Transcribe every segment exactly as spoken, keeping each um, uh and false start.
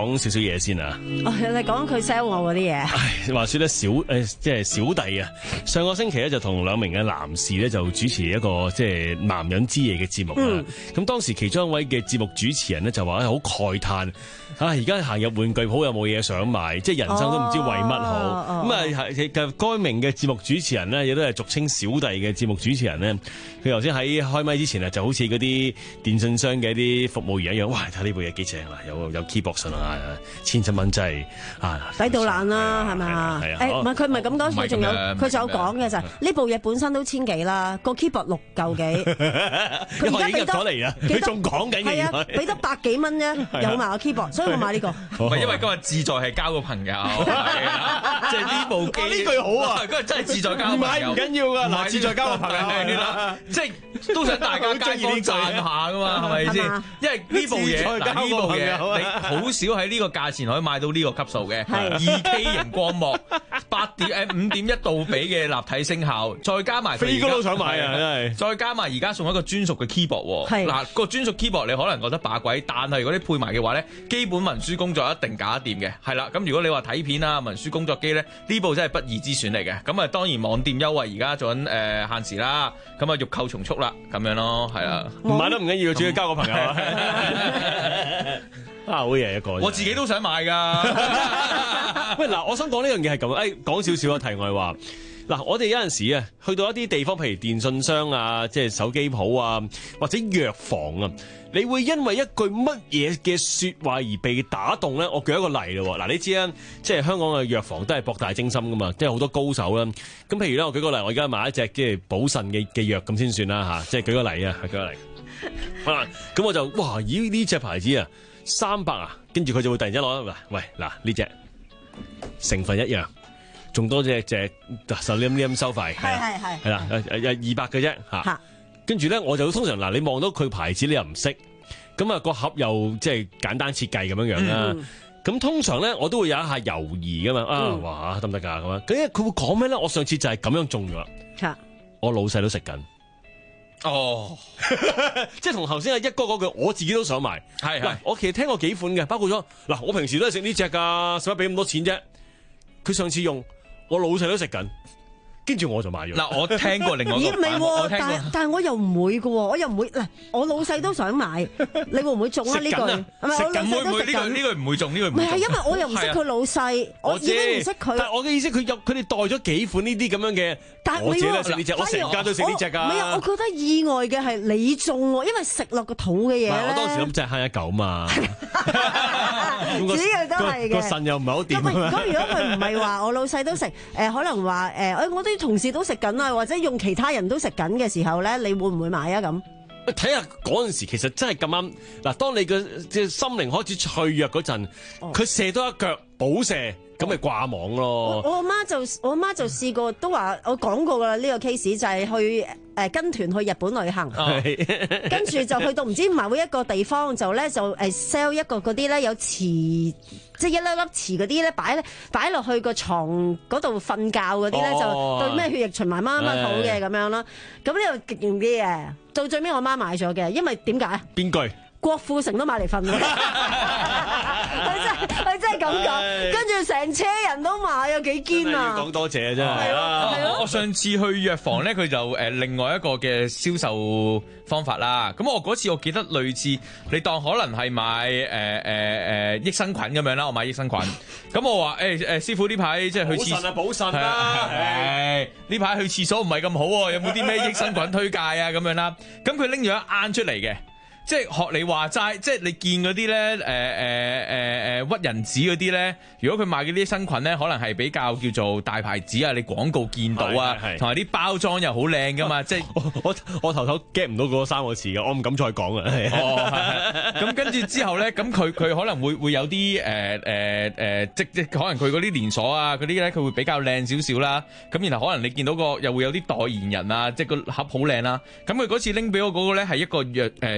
講少少嘢先啊。 哦，你講佢 sell 我嗰啲嘢。 唉，話說咧小誒即係小弟啊，上個星期咧就同兩名嘅男士咧就主持一個即係男人之夜嘅節目啦。咁、嗯、當時其中一位嘅節目主持人咧就話好慨嘆。啊！而家行入玩具鋪有冇嘢想買，即係人生都唔知為乜好。咁啊，係該名嘅節目主持人呢，亦都係俗稱小弟嘅節目主持人呢。佢頭先喺開咪之前啊，就好似嗰啲電信商嘅一啲服務員一樣，哇！睇呢部嘢幾正啊，有有 keyboard 信啊，千七蚊真係啊， 抵到爛啦，係咪啊？誒，唔係佢唔係咁講，佢仲有佢仲有講嘅就係呢部嘢本身都千幾啦，個 keyboard 六嚿幾。佢而家俾得咗嚟啊！佢仲講緊嘅，係啊，俾得百幾蚊啫，有埋個 keyboard。我買呢個， 唔係因為今日志在係交個朋友，即係呢部機呢句好啊！ 今日真係志在交個朋友， 唔係唔緊要噶，嗱，志在交個朋友係啦， 即係都想大家街坊讚下噶嘛，係咪先？因為呢部嘢，嗱呢部嘢你好少喺呢個價錢可以買到呢個級數嘅，二 K 型光幕，八點誒五點一杜比嘅立體聲效，再加埋飛哥都想買啊，真係！ 再加埋而家送一個專屬嘅 keyboard，嗱個專屬 keyboard 你可能覺得把鬼，但係如果你配埋嘅話咧，基本文書工作一定搞得掂嘅，係啦。咁如果你話睇片啊、文書工作機咧，呢部真係不二之選嚟嘅。咁啊，當然網店優惠而家做緊誒限時啦，咁啊欲購從速啦，咁樣咯，係啦。 唔買都唔緊要，主要交個朋友啊！啊，好嘢一個， 我自己都想買噶。 喂，嗱，我想講呢樣嘢係咁，誒，講少少啊，題外話。嗱，我哋有陣時啊，去到一啲地方，譬如電信商啊，即係手機鋪啊，或者藥房啊，你會因為一句乜嘢嘅說話而被打動咧？我舉一個例咯，嗱，你知啦，即係香港嘅藥房都係博大精深噶嘛，即係好多高手啦。咁譬如咧，我舉個例，我而家買一隻即係補腎嘅嘅藥咁先算啦吓，即係舉個例啊，舉個例。啊，咁我就哇，咦呢隻牌子啊，三百啊，跟住佢就會突然之間攞嗱，喂嗱呢隻成分一樣。仲多隻隻就呢咁收費，係係係係啦，誒誒二百嘅啫嚇。跟住咧，我就通常嗱，你望到佢牌子你又唔識，咁啊個盒又即係簡單設計咁樣樣啦。咁、嗯、通常咧，我都會有一下猶豫噶嘛。啊，嗯、哇得唔得㗎咁樣？咁佢會講咩咧？我上次就係咁樣中咗啦。嗯、我老細都食緊。哦，即係同頭先阿一哥嗰句，我自己都想買。係係，我其實聽過幾款嘅，包括咗嗱，我平時都係食呢隻㗎，使乜俾咁多錢啫？佢上次用。我老細都食緊，跟住我就買咗。嗱， 我聽過另外一個版本，我聽過。 但但係我又唔會嘅喎，我又唔會嗱，我老細都想買，你會唔會中啊？呢句係咪？我老細都食緊。 呢句唔會中，呢句唔會中。 唔係，因為我又唔識佢老細，我已經唔識佢。 但係我嘅意思，佢有佢哋帶咗幾款呢啲咁樣嘅。但係我自己都食呢隻，我成家都食呢隻㗎。 唔係啊，我覺得意外嘅係你中喎，因為食落個肚嘅嘢咧。 我當時諗真係慳一嚿嘛。 主要都係嘅。 個腎又唔係好掂。 咁如果佢唔係話我老細都食，誒可能話誒，我啲同事都食緊啊，或者用其他人都食緊嘅時候咧，你會唔會買啊？咁睇下嗰陣時，其實真係咁啱。嗱，當你嘅即係心靈開始脆弱嗰陣，佢、哦、射多一腳補射，咁咪掛網咯。 我阿媽就我阿媽就試過，都話我講過噶啦，呢、這個 case 就係去誒、呃、跟團去日本旅行，哦、跟住就去到唔知某一個地方，就咧就誒 sell 一個嗰啲咧有磁。即係一粒粒磁嗰啲咧，擺咧擺落去個床嗰度瞓覺嗰啲咧，哦、就對咩血液循環乜乜好嘅咁樣啦。咁呢個勁啲嘅，到最尾我媽買咗嘅，因為點解？ 邊句？ 郭富城都買嚟瞓咯，佢真係佢真係咁講，跟住成車人都買，有幾堅啊！ 講多謝真係。 係咯，我上次去藥房咧，佢就誒另外一個嘅銷售方法啦。咁我嗰次我記得類似，你當可能係買誒誒誒益生菌咁樣啦，我買益生菌。咁我話誒誒師傅呢排即係去廁所啊，補腎啦， 誒呢排去廁所唔係咁好喎，有冇啲咩益生菌推介啊咁樣啦？咁佢拎咗一罌出嚟嘅。即係學你話齋，即係你見嗰啲咧，誒誒誒誒屈人子嗰啲咧，如果佢賣嗰啲益生菌咧，可能係比較叫做大牌子啊，你廣告見到啊，同埋啲包裝又好靚噶嘛，即係我我我頭頭 get 唔到嗰三個字嘅，我唔敢再講啊。 哦，咁跟住之後咧，咁佢佢可能會會有啲誒誒誒，即即可能佢嗰啲連鎖啊嗰啲咧，佢會比較靚少少啦。咁然後可能你見到個又會有啲代言人啊，即係個盒好靚啦。咁佢嗰次拎俾我嗰個咧係一個藥誒。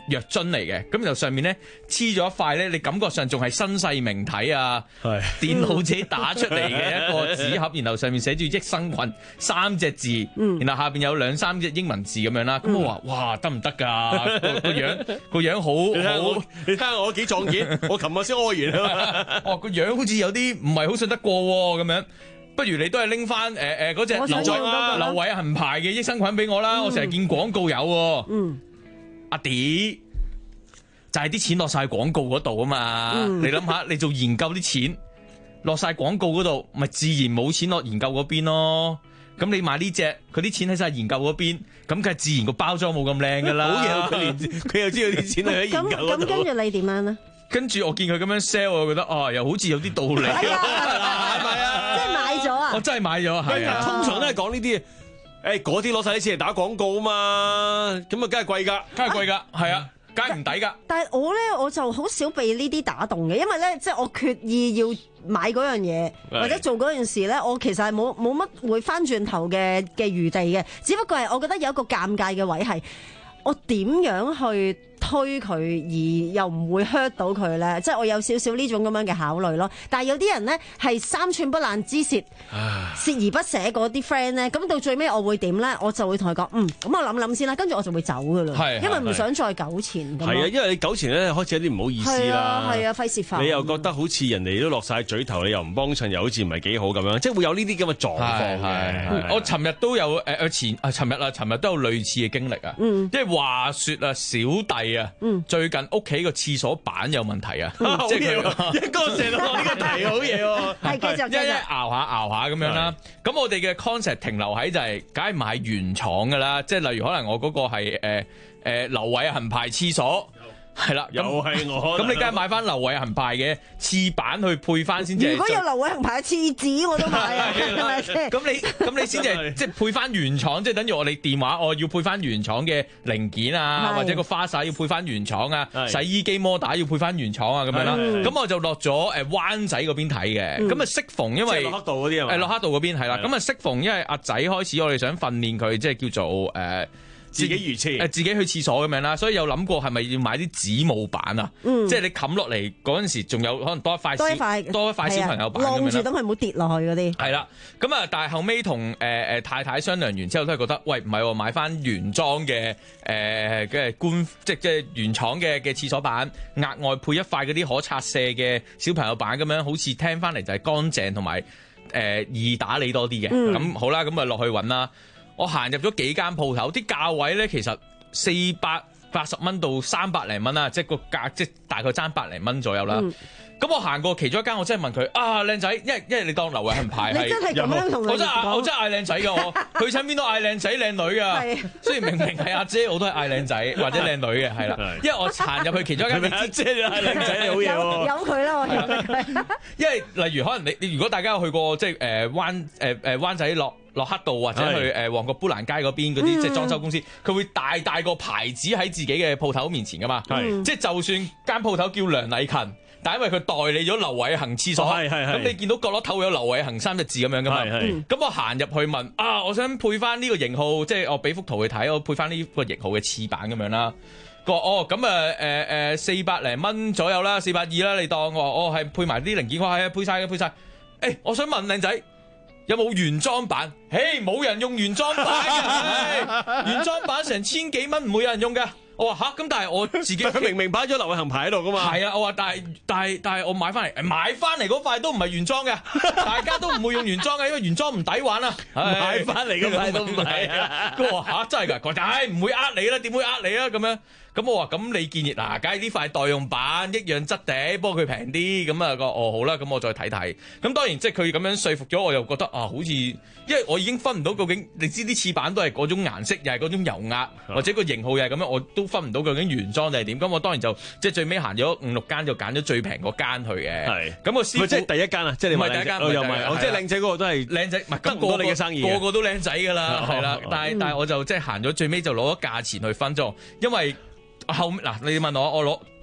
藥樽嚟嘅，咁就上面咧黐咗一塊咧，你感覺上仲係新世名體啊， 係電腦自己打出嚟嘅一個紙盒，然後上面寫住益生菌三隻字，然後下邊有兩三隻英文字咁樣啦。咁我話哇得唔得㗎？個個樣個樣好好， 你睇下我幾壯健，我琴日先屙完啊！ 哦個樣好似有啲唔係好信得過喎咁樣。不如你都係拎翻誒誒嗰隻劉劉偉恒牌嘅益生菌俾我啦，嗯、我成日見廣告有喎。嗯，阿弟就係、是、啲錢落晒廣告嗰度啊嘛。嗯、你諗下，你做研究啲錢落晒廣告嗰度，咪自然冇錢落研究嗰邊咯。咁你買呢隻，佢啲錢喺晒研究嗰邊，咁梗係自然個包裝冇咁靚噶啦。好嘢，佢連佢又知道啲錢喺研究嗰度。 咁咁跟住你點樣咧？ 跟住我見佢咁樣 sell，我覺得啊，又好似有啲道理。係咪啊？我真係買咗，係啊！ 通常都係講呢啲，誒嗰啲攞晒啲錢嚟打廣告啊嘛，咁啊梗係貴㗎， 梗係貴㗎，係啊，梗係唔抵㗎。 但係我咧，我就好少被呢啲打動嘅，因為咧，即係我決意要買嗰樣嘢或者做嗰件事咧，我其實係冇冇乜會翻轉頭嘅嘅餘地嘅，只不過係我覺得有一個尷尬嘅位係，我點樣去推佢而又唔會 hurt 到佢咧，即係我有少少呢種咁樣嘅考慮咯。但係有啲人咧係三寸不爛之舌，鍥而不捨嗰啲 friend 咧，咁到最尾我會點咧？我就會同佢講，嗯，咁我諗諗先啦，跟住我就會走噶啦，因為唔想再糾纏。 係啊，因為你糾纏咧開始有啲唔好意思啦， 係啊，費事煩。 你又覺得好似人哋都落晒嘴頭，你又唔幫襯，又好似唔係幾好咁樣，即係會有呢啲咁嘅狀況嘅。 我尋日都有誒誒前啊，尋日啊，尋日都有類似嘅經歷啊，因為話説啊，小弟啊，最近屋企個廁所板有問題啊，即係佢一個成日落呢個題好嘢喎， 係繼續一一熬下熬下咁樣啦。咁我哋嘅 concept 停留喺就係，梗係買原廠噶啦，即係例如可能我嗰個係誒誒劉偉恒牌廁所。係啦， 又係我。 咁你梗係買翻劉偉恒牌嘅廁板去配翻先至。 如果有劉偉恒牌嘅廁紙，我都買啊，係咪先？ 咁你咁你先至即係配翻原廠，即係等於我哋電話，我要配翻原廠嘅零件啊，或者個花灑要配翻原廠啊，洗衣機摩打要配翻原廠啊，咁樣啦。咁我就落咗誒灣仔嗰邊睇嘅。咁啊適逢因為洛克道嗰啲係嘛？ 誒洛克道嗰邊係啦。咁啊適逢因為阿仔開始，我哋想訓練佢，即係叫做誒。 自己如廁， 誒自己去廁所咁樣啦，所以有諗過係咪要買啲子母板啊？嗯、即係你冚落嚟嗰陣時，仲有可能多一塊多一塊多一塊小朋友板咁樣啦。晾住等佢唔好跌落去嗰啲。 係啦，咁啊，但係後尾同誒誒太太商量完之後，都係覺得，喂，唔係喎，買翻原裝嘅誒嘅官，即係即係原廠嘅嘅廁所板，額外配一塊嗰啲可拆卸嘅小朋友板咁樣，好似聽翻嚟就係乾淨同埋誒易打理多啲嘅。咁、嗯、好啦，咁啊落去揾啦。我行入咗幾間鋪頭，啲價位咧其實四百八十蚊到三百零蚊啦，即係個價即係大概爭百零蚊左右啦。咁、嗯、我行過其中一間，我真係問佢啊，靚仔，因為因為你當劉偉恒牌係， 你真係咁樣同佢講， 我真係我真係嗌靚仔㗎，我去親邊都嗌靚仔靚女啊。雖然明明係阿姐，我都係嗌靚仔或者靚女嘅，係啦。因為我行入去其中一間， 阿姐你嗌靚仔好嘢喎， 有佢啦，我有佢。 因為例如可能你你如果大家有去過即係誒灣誒誒灣仔落。洛克道或者去誒旺角砵蘭街嗰邊嗰啲即係裝修公司，佢會大大個牌子喺自己嘅鋪頭面前噶嘛， 係即係就算間鋪頭叫梁禮勤，但係因為佢代理咗劉偉恒廁所，係係咁你見到角落頭有劉偉恒三隻字咁樣噶嘛，咁我行入去問啊，我想配翻呢個型號，即係我俾幅圖去睇，我配翻呢個型號嘅廁板咁樣啦。佢話哦，咁啊誒誒四百零蚊左右啦，四百二啦，你當我話哦係配埋啲零件，我係啊配晒嘅配晒。誒，我想問靚仔。有冇原裝版？嘿，冇人用原裝版嘅，原裝版成千幾蚊，唔會有人用嘅。我話吓，咁但係我自己佢明明擺咗劉偉恒牌喺度噶嘛。 係啊，我話但係但係但係我買翻嚟，買翻嚟嗰塊都唔係原裝嘅，大家都唔會用原裝嘅，因為原裝唔抵玩啊。 買翻嚟嗰塊都唔係啊。 佢話吓真係㗎，佢話唉唔會呃你啦，點會呃你啊咁樣？咁我話咁你建議嗱，梗係呢塊代用版一樣質地，不過佢平啲，咁啊個哦好啦，咁我再睇睇。咁當然即係佢咁樣說服咗我，又覺得啊，好似因為我已經分唔到究竟，你知啲廁板都係嗰種顏色，又係嗰種油壓，或者個型號又係咁樣，我都分唔到究竟原裝定係點。咁我當然就即係最尾行咗五六間，就揀咗最平嗰間去嘅。係咁個師傅， 即係第一間啊，即係你唔係第一間， 又唔係，即係靚仔嗰個都係靚仔，唔係得唔到你嘅生意， 個個都靚仔㗎啦，係啦。但係但係我就即係行咗最尾就攞咗價錢去分咗，因為。後嗱，你問我，我攞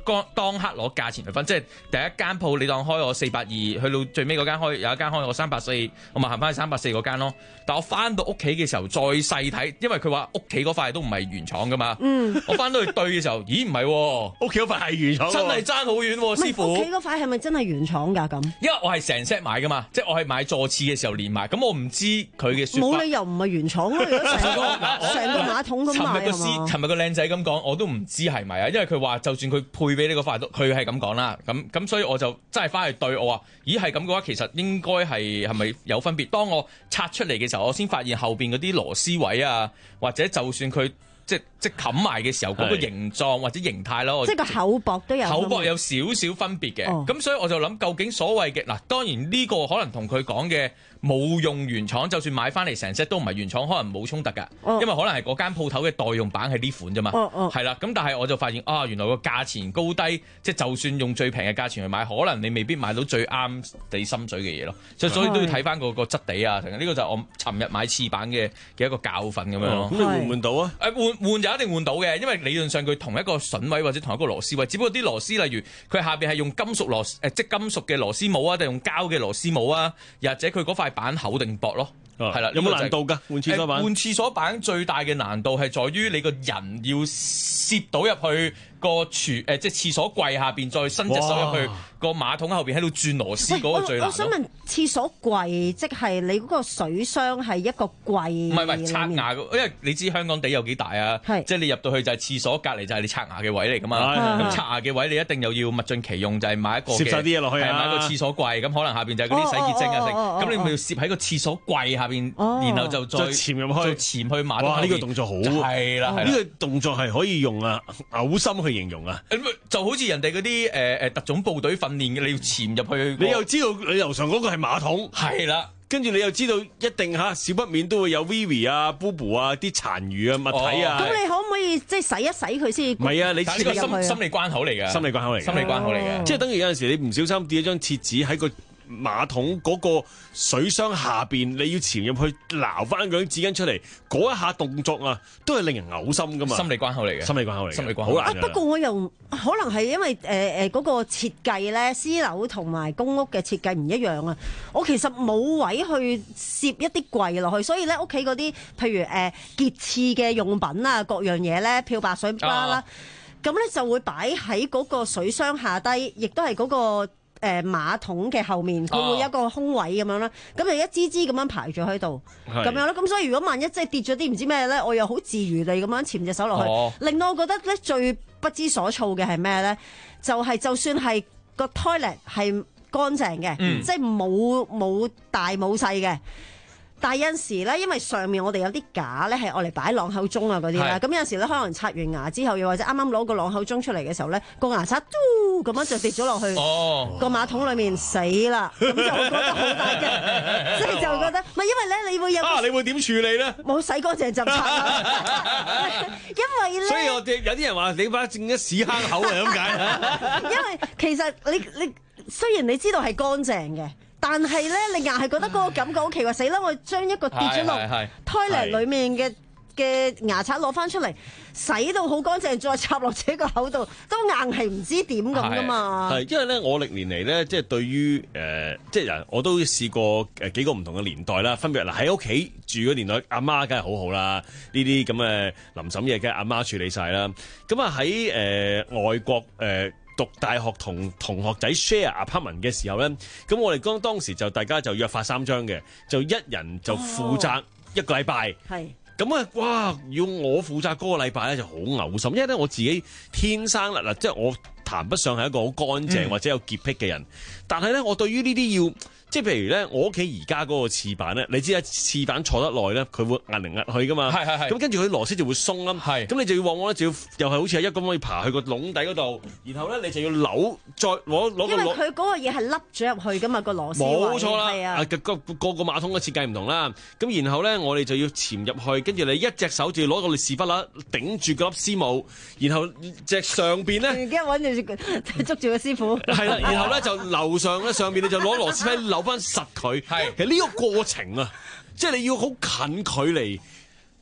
當當刻攞價錢嚟分，即係第一間鋪你當開我四百二，去到最尾嗰間開有一間開我三百四，我咪行翻去三百四嗰間咯。但我翻到屋企嘅時候再細睇，因為佢話屋企嗰塊都唔係原廠噶嘛。嗯，我翻到去對嘅時候，咦唔係喎， 屋企嗰塊係原廠， 真係爭好遠喎，師傅。 屋企嗰塊係咪真係原廠㗎咁？ 因為我係成 set 買噶嘛，即係我係買座廁嘅時候連埋，咁我唔知佢嘅説法。 冇理由唔係原廠咯，如果成個成個馬桶咁尋買日個師，尋日個靚仔咁講，我都唔知係咪啊，因為佢話就算佢配俾你嗰塊都，佢係咁講啦。咁咁所以我就真係翻去對我話，咦係咁嘅話，其實應該係係咪有分別？當我拆出嚟嘅時候，我先發現後邊嗰啲螺絲位啊，或者就算佢。即即冚埋嘅時候嗰個形狀或者形態咯， 即係個厚薄都有， 厚薄有少少分別嘅。咁、哦、所以我就諗，究竟所謂嘅嗱，當然呢個可能同佢講嘅冇用原廠，就算買翻嚟成 set 都唔係原廠，可能冇衝突㗎。哦、因為可能係嗰間鋪頭嘅代用版係呢款啫嘛。係啦、哦，咁、哦、但係我就發現啊，原來個價錢高低，即係就算用最平嘅價錢去買，可能你未必買到最啱你心水嘅嘢咯。所以所以都要睇翻個個質地啊。呢、呢個就係我尋日買次版嘅嘅一個教訓咁樣咯。 咁、哦、你換唔換到啊？ 誒換換就一定換到嘅，因為理論上佢同一個榫位或者同一個螺絲位，只不過啲螺絲例如佢下邊係用金屬螺誒、呃、即金屬嘅螺絲帽啊，定用膠嘅螺絲帽啊，又或者佢嗰塊板厚定薄咯，係啦、啊。有冇難度㗎？換廁所板？換廁所板最大嘅難度係在於你個人要攝到入去個廚誒即係廁所櫃下邊，再伸隻手入去個馬桶後邊喺度轉螺絲嗰個最難。我想問廁所櫃即係你嗰個水箱係一個櫃？唔係唔係刷牙，因為你知香港地有幾大啊？是即係你入到去就係廁所隔離就係你刷牙嘅位嚟㗎嘛。咁刷牙嘅位你一定又要物盡其用，就係、是、買一個攝晒啲嘢落去啊，係買個廁所櫃，咁可能下邊就係嗰啲洗潔精啊，剩咁你咪要攝喺個廁所櫃下邊，哦、然後就再潛入去，再潛去馬桶。哇！呢、這個動作好係啦，呢個動作係可以用啊嘔心去形容啊。就好似人哋嗰啲誒誒特種部隊訓練嘅，你要潛入去、那個，你又知道你樓上嗰個係馬桶，係啦。跟住你又知道一定嚇少不免都會有 Vivi 啊、Bubu 啊啲殘餘啊物體啊。咁、哦、你可唔可以即係洗一洗佢先？唔係啊，你呢個心心理關口嚟嘅，心理關口嚟嘅，心理關口嚟嘅。即係等於有陣時你唔小心跌咗張廁紙喺個馬桶嗰個水箱下邊，你要潛入去撈翻嗰張紙巾出嚟，嗰一下動作啊，都係令人嘔心噶嘛。心理關口嚟嘅，心理關口嚟嘅，心理關口。好難。不過我又可能係因為誒誒嗰個設計咧，私樓同埋公屋嘅設計唔一樣啊。我其實冇位去攝一啲櫃落去，所以咧屋企嗰啲譬如誒潔廁嘅用品啊，各樣嘢咧，漂白水巴啦，咁咧、啊、就會擺喺嗰個水箱下低，亦都係嗰個。誒馬桶嘅後面，佢會有一個空位咁樣啦，咁、哦、就一支支咁樣排咗喺度，咁是樣咯。咁所以如果萬一即係跌咗啲唔知咩咧，我又好自如地咁樣潛隻手落去，哦、令到我覺得咧最不知所措嘅係咩咧？就係、是、就算係個 toilet 係乾淨嘅，嗯、即係冇冇大冇細嘅。但係有陣時咧，因為上面我哋有啲架咧係愛嚟擺朗口鐘啊嗰啲啦，咁是有陣時咧可能刷完牙之後，又或者啱啱攞個朗口鐘出嚟嘅時候咧，個牙刷嘟咁樣就跌咗落去個馬桶裡面，死啦！咁就會覺得好大嘅，即係就會覺得，唔係因為咧，你會有啊，你會點處理咧？冇洗乾淨就刷，因為咧，所以我哋有啲人話你把正一屎坑口係咁解，因為其實你你雖然你知道係乾淨嘅。但係咧，你硬係覺得嗰個感覺好奇怪，死啦！我將一個跌咗落 toilet 裡面嘅嘅牙刷攞翻出嚟，洗到好乾淨，再插落自己個口度，都硬係唔知點咁噶嘛。係因為咧，我歷年嚟咧，即係對於誒、呃，即係人我都試過誒幾個唔同嘅年代啦。分別嗱喺屋企住嘅年代，阿媽梗係好好啦，呢啲咁嘅臨審嘢梗係阿媽處理晒啦。咁啊喺誒外國誒。呃讀大學同同學仔 share apartment 嘅時候咧，咁我哋當當時就大家就約法三章嘅，就一人就負責一個禮拜。係咁啊，哇！要我負責嗰個禮拜咧就好嘔心，因為咧我自己天生啦嗱，即係我談不上係一個好乾淨或者有潔癖嘅人，嗯、但係咧我對於呢啲要。即係譬如咧，我屋企而家嗰個廁板咧，你知啦，廁板坐得耐咧，佢會壓嚟壓去噶嘛。係係係。咁跟住佢螺絲就會鬆啦。係。咁你就要往往咧，就要又係好似係一咁可以爬去個籠底嗰度，然後咧你就要扭再攞攞個。因為佢嗰個嘢係凹咗入去噶嘛，個螺絲。冇錯啦。係啊。個個個個馬桶嘅設計唔同啦。咁然後咧，我哋就要潛入去，跟住你一隻手就要攞個屎忽啦，頂住嗰粒絲母，然後隻上邊咧。而家揾住捉住個師傅。係啦，然後咧就樓上咧上邊你就攞螺絲批扭翻實佢，係其實呢個過程啊，即係你要好近距離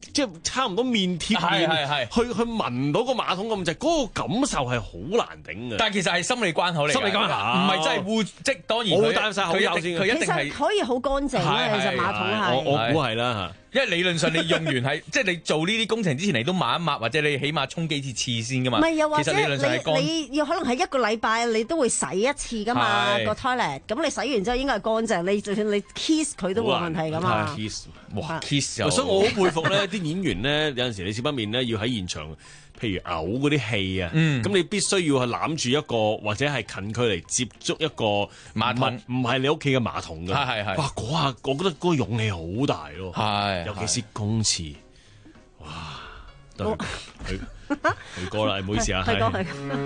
即係差唔多面貼面， 係係係去去聞到個馬桶咁滯，嗰、個感受係好難頂嘅。 但係其實係心理關口嚟㗎， 心理關口唔係真係污，即當然我會佢戴晒口罩先佢一定佢一其實定係。 可以好乾淨係嘅，其實係馬桶我係。 我估係啦因為理論上你用完係，即係你做呢啲工程之前，你都抹一抹，或者你起碼沖幾次廁先噶嘛。 唔係，又或者其實理論上係乾。 你你要可能係一個禮拜你都會洗一次噶嘛係個 toilet，咁你洗完之後應該係乾淨，你就算你 kiss 佢都冇問題噶嘛。 係 kiss 哇 kiss 又所以我好佩服咧，啲演員咧有陣時你少不免咧要喺現場，譬如嘔嗰啲氣啊，咁、 嗯你必須要係攬住一個或者係近距離接觸一個馬桶唔係你屋企嘅馬桶㗎。 係係係哇！嗰下我覺得嗰個勇氣好大咯， 係尤其是公廁，哇！對佢佢歌啦，唔好意思啊， 係講係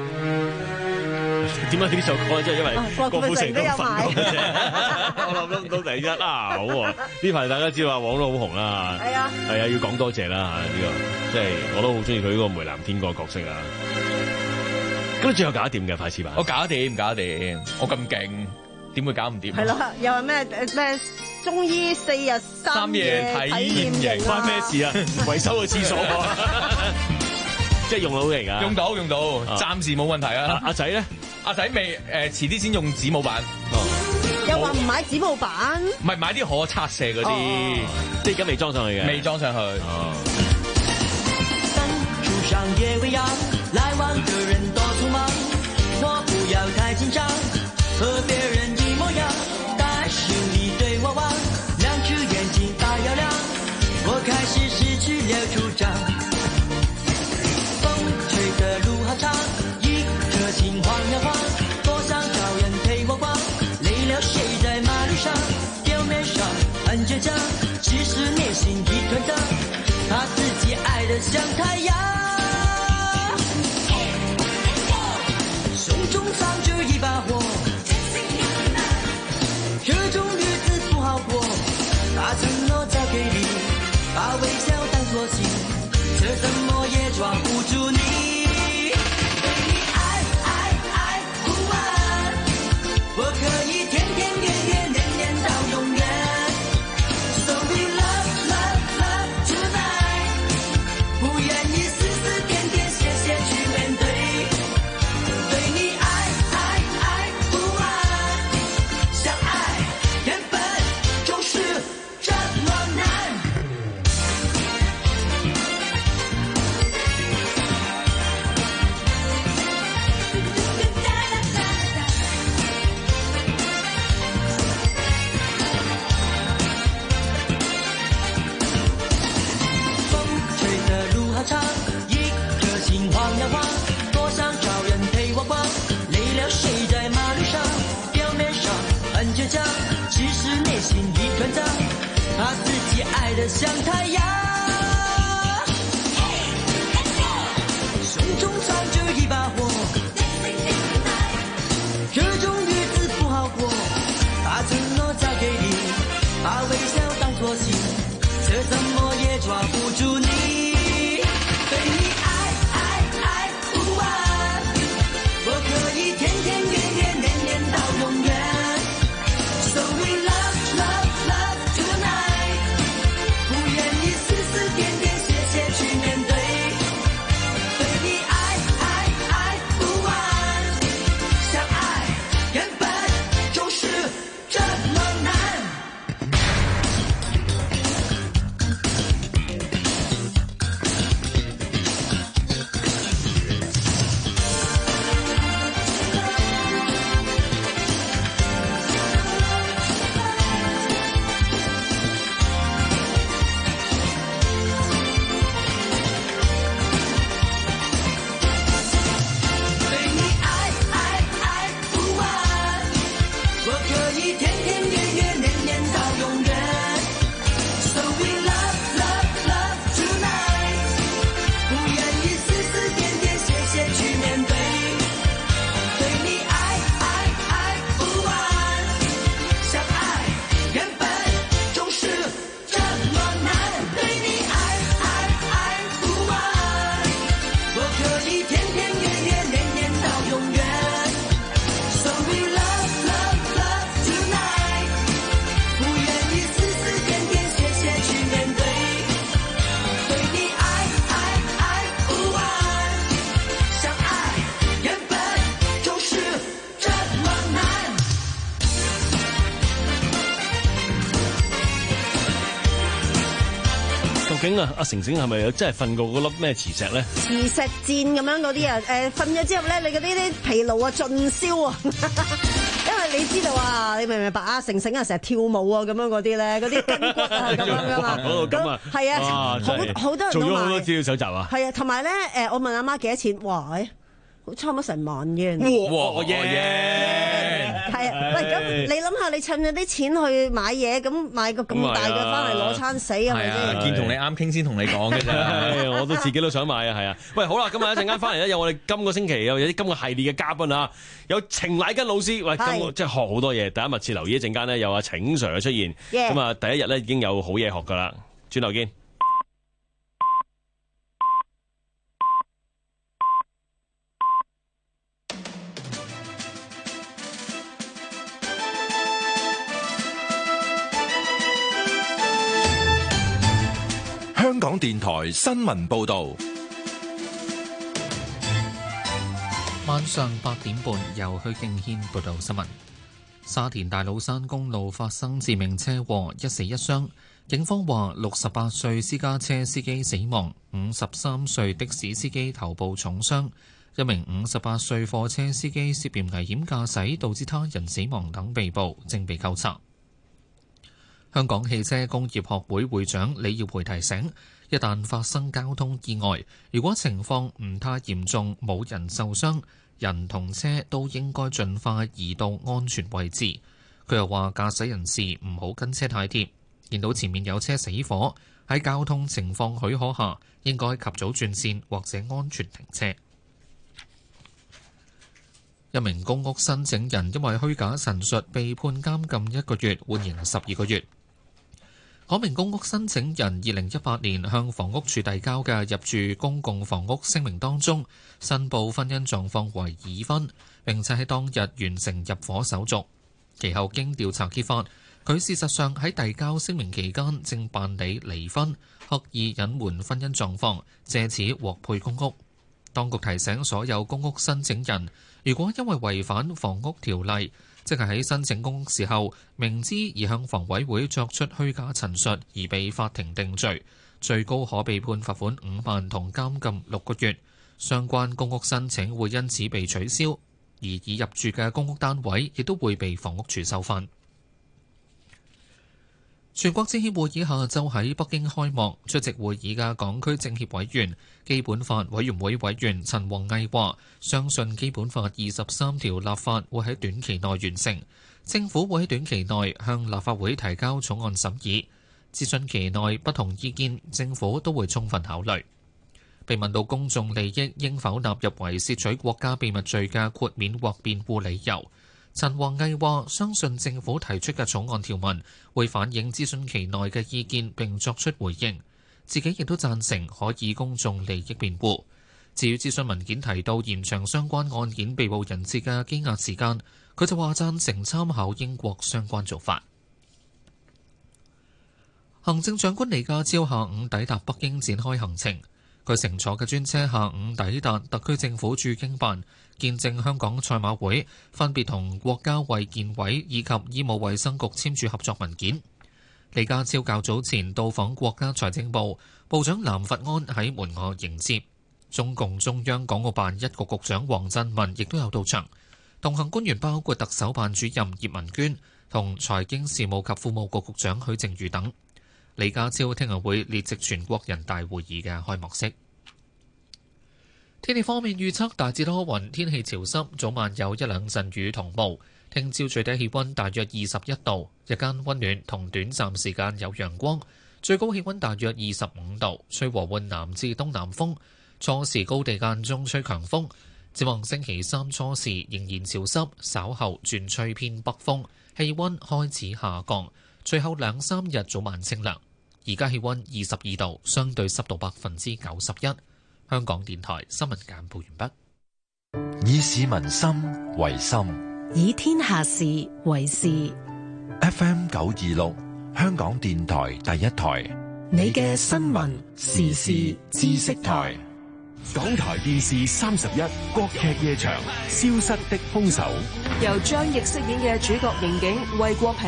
點解呢首歌即係因為郭郭富城都富城都有買憤怒嘅啫，我諗唔到第一啊，好喎！呢排大家知道阿黃都好紅啦， 係啊係啊，要講多謝啦嚇呢個，即係我都好中意佢呢個梅藍天嗰個角色啊。咁你最後搞得掂嘅快似版， 我搞得掂，搞得掂，我咁勁，點會搞唔掂？ 係咯，又話咩咩中醫四日三夜體驗營關咩事啊？維修個廁所啊，即係用到嚟㗎， 用到用到，暫時冇問題啊！ 阿仔咧， 阿仔未誒，遲啲先用子母版， 又話唔買紙模板， 唔係買啲可拆卸嗰啲， 即係而家未裝上去嘅， 未裝上去。 路上也未央，來往的人多匆忙，我不要太緊張，和別人一模樣，但是你對我望，兩隻眼睛發亮亮，我開始失去了主張。風吹的路好長，一顆心晃呀晃，多想找人陪我逛，累了睡在馬路上，表面上很倔強，其實內心一團糟，怕自己愛得像太陽。胸中藏着一把火，這種日子不好過，把承諾交給你，把微笑當作信，這怎麼也抓不住你。對你愛愛愛不完，我可以天天月月年年到永遠。So we love love love tonight， 不願意絲絲點點謝謝去面對。對你愛愛愛不完，相愛原本就是這麼難。風吹的路好長，一顆心晃呀晃，多想找人陪我逛，累了睡在馬路上，表面上很倔強，其實內心一團糟，怕自己愛得像太陽。胸中藏着一把火，這種日子不好過，把承諾交給你，把微笑當作信，這怎麼也抓不住你。對你愛愛愛不完，我可以天天月月年年到永遠。So we love love love tonight， 不願意絲絲點點謝謝去面對。對你愛愛愛不完，相愛原本就是這麼難。 究竟啊，阿成成係咪有真係瞓過嗰粒咩磁石咧？ 磁石箭咁樣嗰啲啊，誒瞓咗之後咧，你嗰啲啲疲勞啊盡消啊，因為你知道啊，你明唔明白啊？成成啊，成日跳舞啊咁樣嗰啲咧，嗰啲筋骨啊咁樣噶嘛， 嗰度咁啊， 係啊，好好多人都做咗好多買資料搜集啊， 係啊，同埋咧誒，我問阿媽幾多錢，哇誒！差唔多成萬 yen， 哇耶！ 係啊，喂，咁你諗下，你趁咗啲錢去買嘢，咁買個咁大嘅翻嚟攞餐死係咪先？ 見同你啱傾先同你講嘅啫， 我都自己都想買啊，係啊。喂，好啦，今日一陣間翻嚟咧，有我哋今個星期有有啲今個系列嘅嘉賓啊，有程乃根老師，喂，今個即係學好多嘢，大家密切留意一陣間咧，有阿程 Sir 嘅出現，咁啊，第一日咧已經有好嘢學噶啦，轉頭見。 香港電台新聞報道， 晚上八點半由許敬軒報道新聞。沙田大老山公路發生致命車禍，一死一傷。警方話，六十八歲私家車司機死亡，五十三歲的士司機頭部重傷，一名五十八歲貨車司機涉嫌危險駕駛導致他人死亡等被捕，正被扣查。香港汽車工業學會會長李耀培提醒，一旦發生交通意外，如果情況唔太嚴重，冇人受傷，人同車都應該盡快移到安全位置。佢又話，駕駛人士唔好跟車太貼，見到前面有車死火，喺交通情況許可下，應該及早轉線或者安全停車。一名公屋申請人因為虛假陳述被判監禁一個月，緩刑十二個月。嗰名公屋申請人二零一八年向房屋署遞交嘅入住公共房屋聲明當中，申報婚姻狀況為已婚，並且喺當日完成入伙手續。其後經調查揭發，佢事實上喺遞交聲明期間正辦理離婚，刻意隱瞞婚姻狀況，藉此獲配公屋。當局提醒所有公屋申請人，如果因為違反房屋條例，即係喺申請公屋時候明知而向房委會作出虛假陳述而被法庭定罪，最高可被判罰款五萬同監禁六個月。相關公屋申請會因此被取消，而已入住嘅公屋單位亦都會被房屋署收返。全國政協會議下晝喺北京開幕，出席會議嘅港區政協委員、基本法委員會委員陳弘毅話：相信基本法二十三條立法會喺短期內完成，政府會喺短期內向立法會提交草案審議。諮詢期內不同意見，政府都會充分考慮。被問到公眾利益應否納入為竊取國家秘密罪嘅豁免或辯護理由，陳弘毅話：相信政府提出嘅草案條文會反映諮詢期內嘅意見並作出回應，自己亦都贊成可以公眾利益辯護。至於諮詢文件提到延長相關案件被捕人士嘅羈押時間，佢就話贊成參考英國相關做法。行政長官李家超下午抵達北京展開行程，佢乘坐嘅專車下午抵達特區政府駐京辦，見證香港賽馬會分別同國家衛健委以及醫務衛生局簽署合作文件。李家超較早前到訪國家財政部，部長藍佛安喺門外迎接。中共中央港澳辦一局局長黃振民亦都有到場，同行官員包括特首辦主任葉文娟同財經事務及庫務局局長許正宇等。李家超聽日會列席全國人大會議嘅開幕式。天氣方面預測大致多雲，天氣潮濕，早晚有一兩陣雨同霧。聽朝最低氣溫大約二十一度，日間溫暖同短暫時間有陽光，最高氣溫大約二十五度，吹和緩南至東南風。初時高地間中吹強風。展望星期三初時仍然潮濕，稍後轉吹偏北風，氣溫開始下降。隨後兩三日早晚清涼。而家氣溫二十二度，相對濕度百分之九十一。香港電台新聞簡報完畢。 以市民心為心， 以天下事為事。 F M 九二六，香港電台第一台， 你嘅新聞時事知識台。 港台電視三十一國劇夜場《消失的兇手》， 由張譯飾演嘅主角刑警魏國平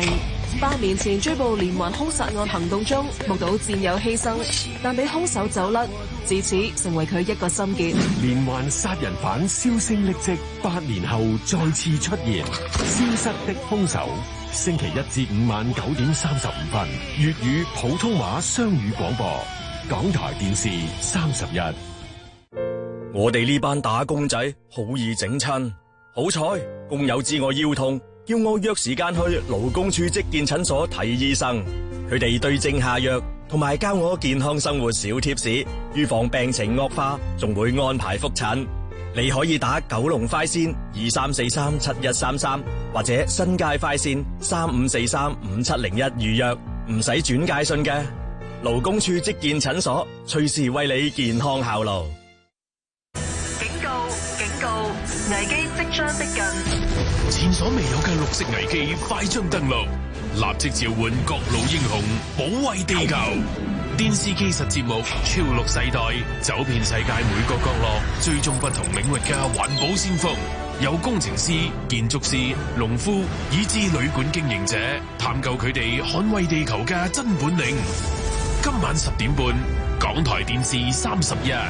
八年前追捕連環兇殺案行動中，目睹戰友犧牲，但俾兇手走甩，自此成為佢一個心結。 連環殺人犯銷聲匿跡，八年後再次出現，消失的兇手。星期一至五晚九點三十五分，粵語普通話雙語廣播，港台電視三十一。 我哋呢班打工仔好易整親，好彩工友知我腰痛，叫我約時間去勞工處職健診所睇醫生。佢哋對症下藥，同埋教我健康生活小貼士，預防病情惡化，仲會安排覆診。你可以打九龍快線二三四三七一三三，或者新界快線三五四三五七零一預約，唔使轉介信嘅。勞工處職健診所，隨時為你健康效勞。 警告！警告！危機即將逼近， 前所未有嘅綠色危機快將登陸，立即召喚各路英雄保衛地球。電視技術節目《超綠世代》走遍世界每個角落，追蹤不同領域嘅環保先鋒，有工程師、建築師、農夫，以至旅館經營者，探究佢哋捍衛地球嘅真本領。今晚十點半，港台電視三十一。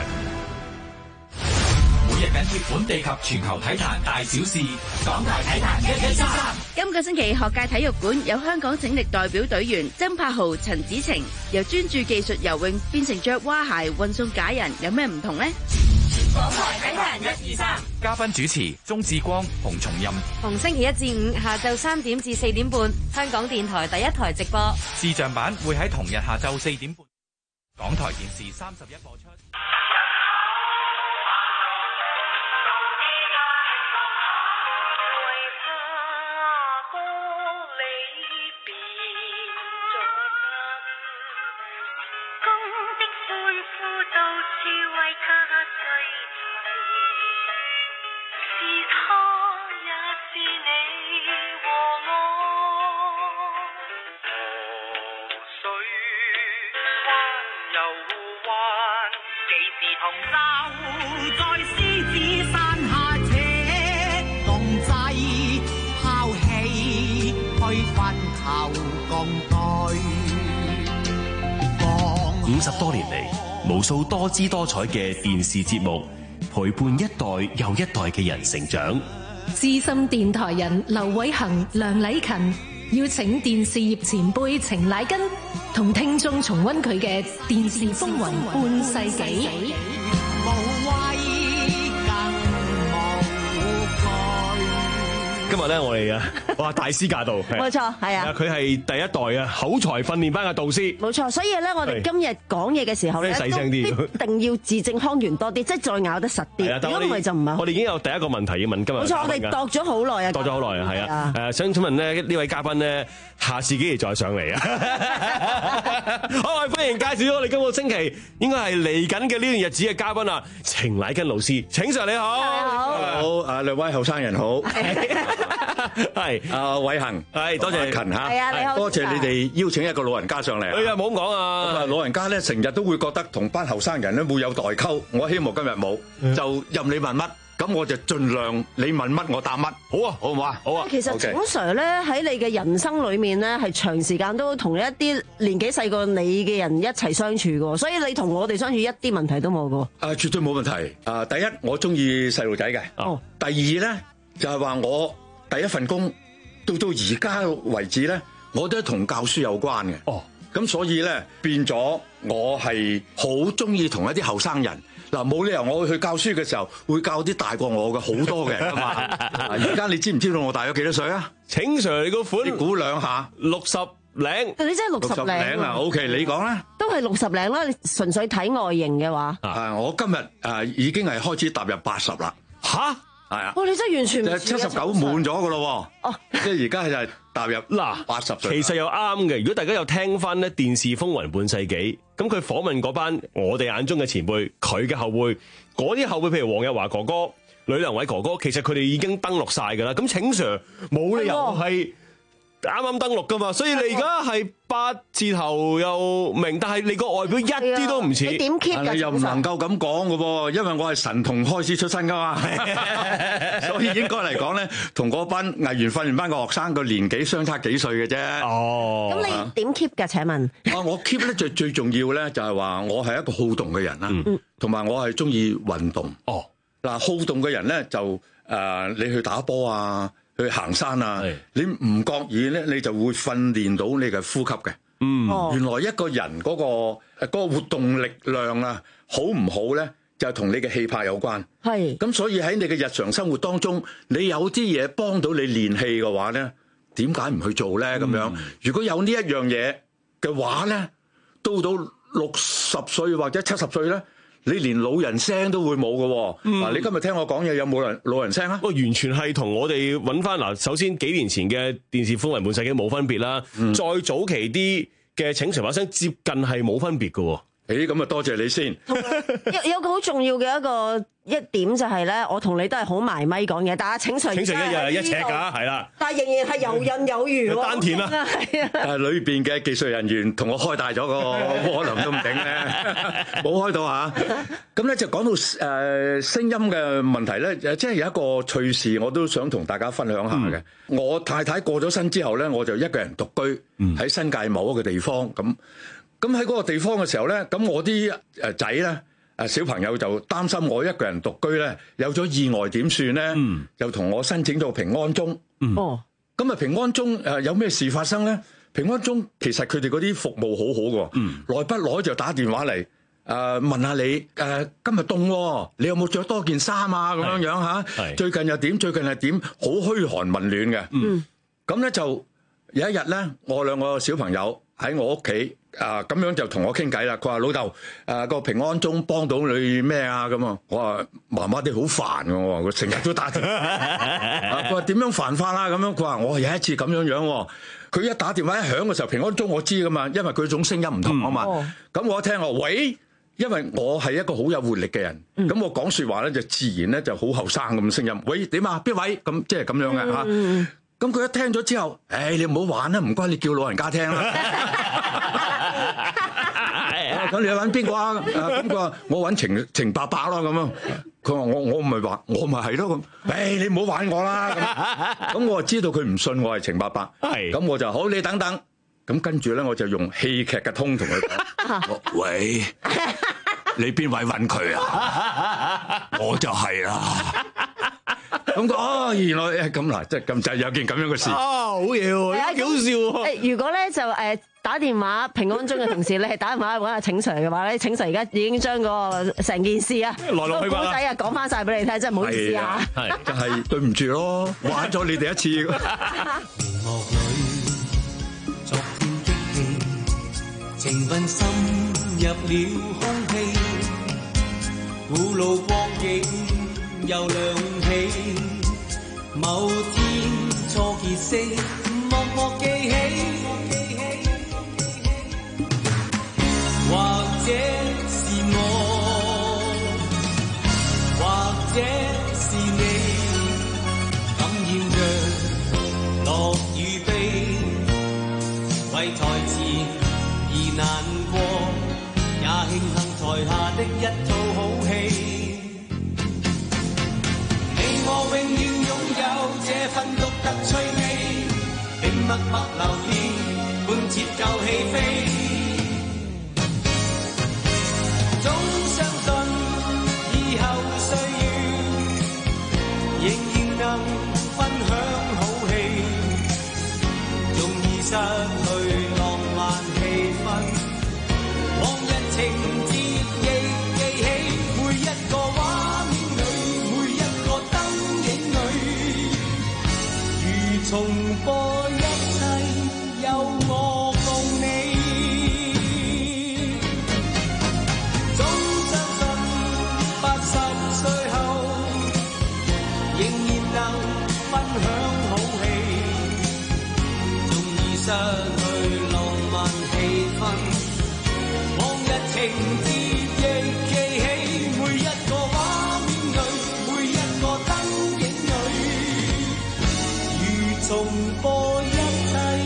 每日緊貼本地及全球體壇大小事，港台體壇一一三。 今個星期學界體育館有香港拯溺代表隊員曾柏豪、陳子晴，由專注技術游泳變成着蛙鞋運送假人，有咩唔同呢？ 港台體壇一二三。嘉賓主持鍾志光、洪松蔭。 逢星期一至五下晝三點至四點半，香港電台第一台直播。 視像版會喺同日下晝四點半，港台電視三十一播出。 五十多年嚟，無數多姿多彩嘅電視節目陪伴一代又一代嘅人成長。 資深電台人劉偉恒、梁禮勤邀請電視業前輩程乃根同聽眾重溫佢嘅電視風雲半世紀。 今日咧，我哋啊，哇，大師駕到， 冇錯，係啊， 佢係第一代啊口才訓練班嘅導師， 冇錯。所以咧，我哋今日講嘢嘅時候咧， 細聲啲， 一定要字正腔圓多啲，即係再咬得實啲。如果唔係就唔係。 我哋已經有第一個問題要問今日。 冇錯，我哋度咗好耐啊， 度咗好耐啊，係啊。誒，想請問咧呢位嘉賓咧，下次幾時再上嚟啊？好，歡迎介紹咗我哋今個星期應該係嚟緊嘅呢段日子嘅嘉賓啊，程乃根老師，程 Sir 你好。 好，啊兩位後生人好。 係阿偉恒， 係多謝勤嚇， 係啊，你好， 多謝你哋邀請一個老人家上嚟。 哎呀，冇咁講啊！ 老人家咧成日都會覺得同班後生人咧會有代溝，我希望今日冇，就任你問乜，咁我就盡量你問乜我答乜。好啊，好唔好啊？好啊。 其實程 Sir 咧喺你嘅人生裏面咧係長時間都同一啲年紀細過你嘅人一齊相處嘅，所以你同我哋相處一啲問題都冇嘅。 啊，絕對冇問題。啊，第一我中意細路仔嘅。哦。第二咧就係話我。第一份工到到而家為止咧，我都同教書有關嘅。哦，咁所以咧變咗，我係好中意同一啲後生人。嗱，冇理由我去教書嘅時候會教啲大過我嘅好多嘅嘛。而家你知唔知道我大咗幾多歲啊？ 程 Sir 你個款， 你估兩下， 六十零。 你真係六十零啊 ？OK， 你講啦。 都係六十零啦，你純粹睇外形嘅話。 啊，我今日誒已經係開始踏入八十啦。 吓？ 係啊！ 哇！你真係完全唔七十九滿咗噶咯喎！哦，即係而家係就係踏入嗱八十歲。 其實又啱嘅。如果大家有聽翻咧電視風雲半世紀，咁佢訪問嗰班我哋眼中嘅前輩，佢嘅後輩，嗰啲後輩譬如黃日華哥哥、呂良偉哥哥，其實佢哋已經登陸晒㗎啦。咁程 Sir 冇理由係啱啱登錄噶嘛，所以你而家係八字頭又明，但係你個外表一啲都唔似。 你點 keep 㗎？ 你又唔能夠咁講嘅噃，因為我係神童開始出身噶嘛，所以應該嚟講咧，同嗰班藝員訓練班嘅學生個年紀相差幾歲嘅啫。 哦， 咁你點 keep 㗎？請問？ 啊，我 keep 咧最最重要咧就係話我係一個好動嘅人啦，同埋我係中意運動。 哦， 嗱，好動嘅人咧就誒，你去打波啊。去行山啊！你唔覺意咧，你就會訓練到你嘅呼吸嘅。嗯，原來一個人嗰、嗰個嗰個活動力量啊，好唔好咧，就係同你嘅氣魄有關。係。咁所以喺你嘅日常生活當中，你有啲嘢幫到你練氣嘅話咧，點解唔去做咧？咁樣，如果有呢一樣嘢嘅話咧，到到六十歲或者七十歲咧。你連老人聲都會冇嘅喎，嗱，你今日聽我講嘢有冇人老人聲啊？ 不過完全係同我哋揾翻嗱，首先幾年前嘅電視風雲半世紀冇分別啦，嗯、再早期啲嘅請誰把聲接近係冇分別嘅喎。 誒，咁啊多謝你先。 有有個好重要嘅一個一點就係咧，我同你都係好埋咪講嘢，但係請誰請誰一日一尺㗎，係啦。 但係仍然係游刃有餘喎。 丹田啦， 係啊。 但係裏邊嘅技術人員同我開大咗個窩輪都唔頂咧，冇開到嚇。咁咧就講到誒聲音嘅問題咧，即係有一個趣事，我都想同大家分享下嘅。嗯、我太太過咗身之後咧，我就一個人獨居喺新界某一個地方咁。咁喺嗰個地方嘅時候咧，咁我啲誒仔咧，誒小朋友就擔心我一個人獨居咧，有咗意外點算咧？嗯、就同我申請咗平安鐘。哦、嗯，咁啊平安鐘誒有咩事發生咧？平安鐘其實佢哋嗰啲服務好好嘅，嗯、耐不耐就打電話嚟誒、呃、問下你誒、呃、今日凍，你有冇着多件衫啊？咁樣樣嚇，最近又點？最近係點？好噓寒問暖嘅。嗯，咁咧就有一日咧，我兩個小朋友喺我屋企。啊，咁樣就同我傾偈啦。佢話老豆，誒個平安鐘幫到你咩啊？咁啊，我話媽媽啲好煩嘅，我話佢成日都打電話。佢話點樣煩法啦？咁樣佢話我有一次咁樣樣，佢一打電話一響嘅時候，平安鐘我知噶嘛，因為佢種聲音唔同啊嘛。咁我一聽我喂，因為我係一個好有活力嘅人，咁我講說話咧就自然咧就好後生咁聲音。喂，點啊？邊位？咁即係咁樣嘅吓。咁佢一聽咗之後，誒你唔好玩啦，唔該你叫老人家聽啦。咁你揾邊個啊？咁佢話我揾程程伯伯咯咁啊。佢話我我唔係話我咪係咯咁。誒你唔好玩我啦咁。咁我就知道佢唔信我係程伯伯。係。咁我就好，你等等。咁跟住咧我就用戲劇嘅通同佢講。喂，你邊位揾佢啊？我就係啦。咁佢哦，原來誒咁嗱，即係咁就有件咁樣嘅事。 啊，好嘢喎，幾好笑喎！ 誒，如果咧就誒打電話平安鐘嘅同事，你係打電話揾阿請 Sir 嘅話咧，請 Sir 而家已經將個成件事啊，來龍去脈啊，講翻晒俾你聽，真係唔好意思啊。 係，就係對唔住咯，玩咗你哋一次。 幕裏昨天的戲，情分深入了空氣，古老光景又亮起。某天初結識，默默記起，或者是我，或者是你，感染着樂與悲，為台前而難過，也慶幸台下的一套好戲。你我永遠擁有這份獨特趣味，並默默留意，伴節奏起飛。總相信以後歲月，仍然能分享好戲，縱已失去浪漫氣氛，往日情節亦記起，每一個畫面裏，每一個燈影裏，如重播一切，有我共你。總相信八十歲後，仍然能分享好戲，縱已失去浪漫氣氛，往日情節亦記起，每一個畫面裏，每一個燈影裏，如重播一切。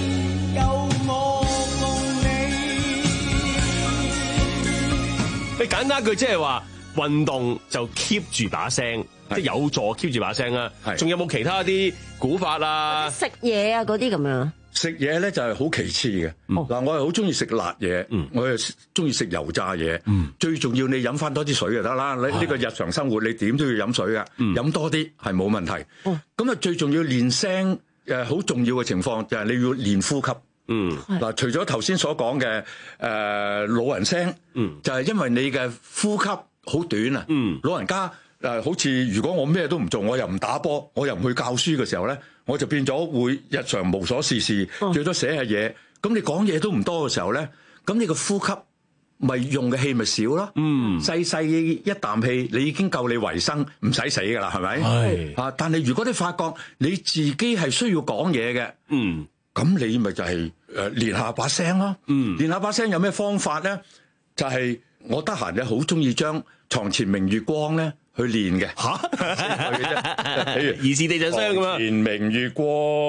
簡單一句即係話運動就 keep 住把聲，即係有助 keep 住把聲啦。仲有冇其他啲古法啊？ 食嘢啊嗰啲咁樣。 食嘢咧就係好其次嘅。嗱、嗯，我係好中意食辣嘢，嗯、我又中意食油炸嘢。嗯、最重要你飲翻多啲水就得啦。你呢個日常生活你點都要飲水㗎，飲、嗯、多啲係冇問題。咁啊、嗯，最重要練聲誒，好重要嘅情況就係你要練呼吸。嗯，嗱，除咗頭先所講嘅誒老人聲，嗯，就係因為你嘅呼吸好短啊。嗯，老人家誒、呃，好似如果我咩都唔做，我又唔打波，我又唔去教書嘅時候咧，我就變咗會日常無所事事，最多寫下嘢。咁、嗯、你講嘢都唔多嘅時候咧，咁你個呼吸咪用嘅氣咪少咯。嗯，細細一啖氣，你已經夠你維生，唔使死噶啦，係咪？係啊，但係如果你發覺你自己係需要講嘢嘅，嗯。咁你咪就係誒練下把聲咯，嗯，練下把聲有咩方法咧？就係、是、我得閒咧，好中意將床前明月光咧去練嘅嚇，疑是地上霜咁樣。床前明月光，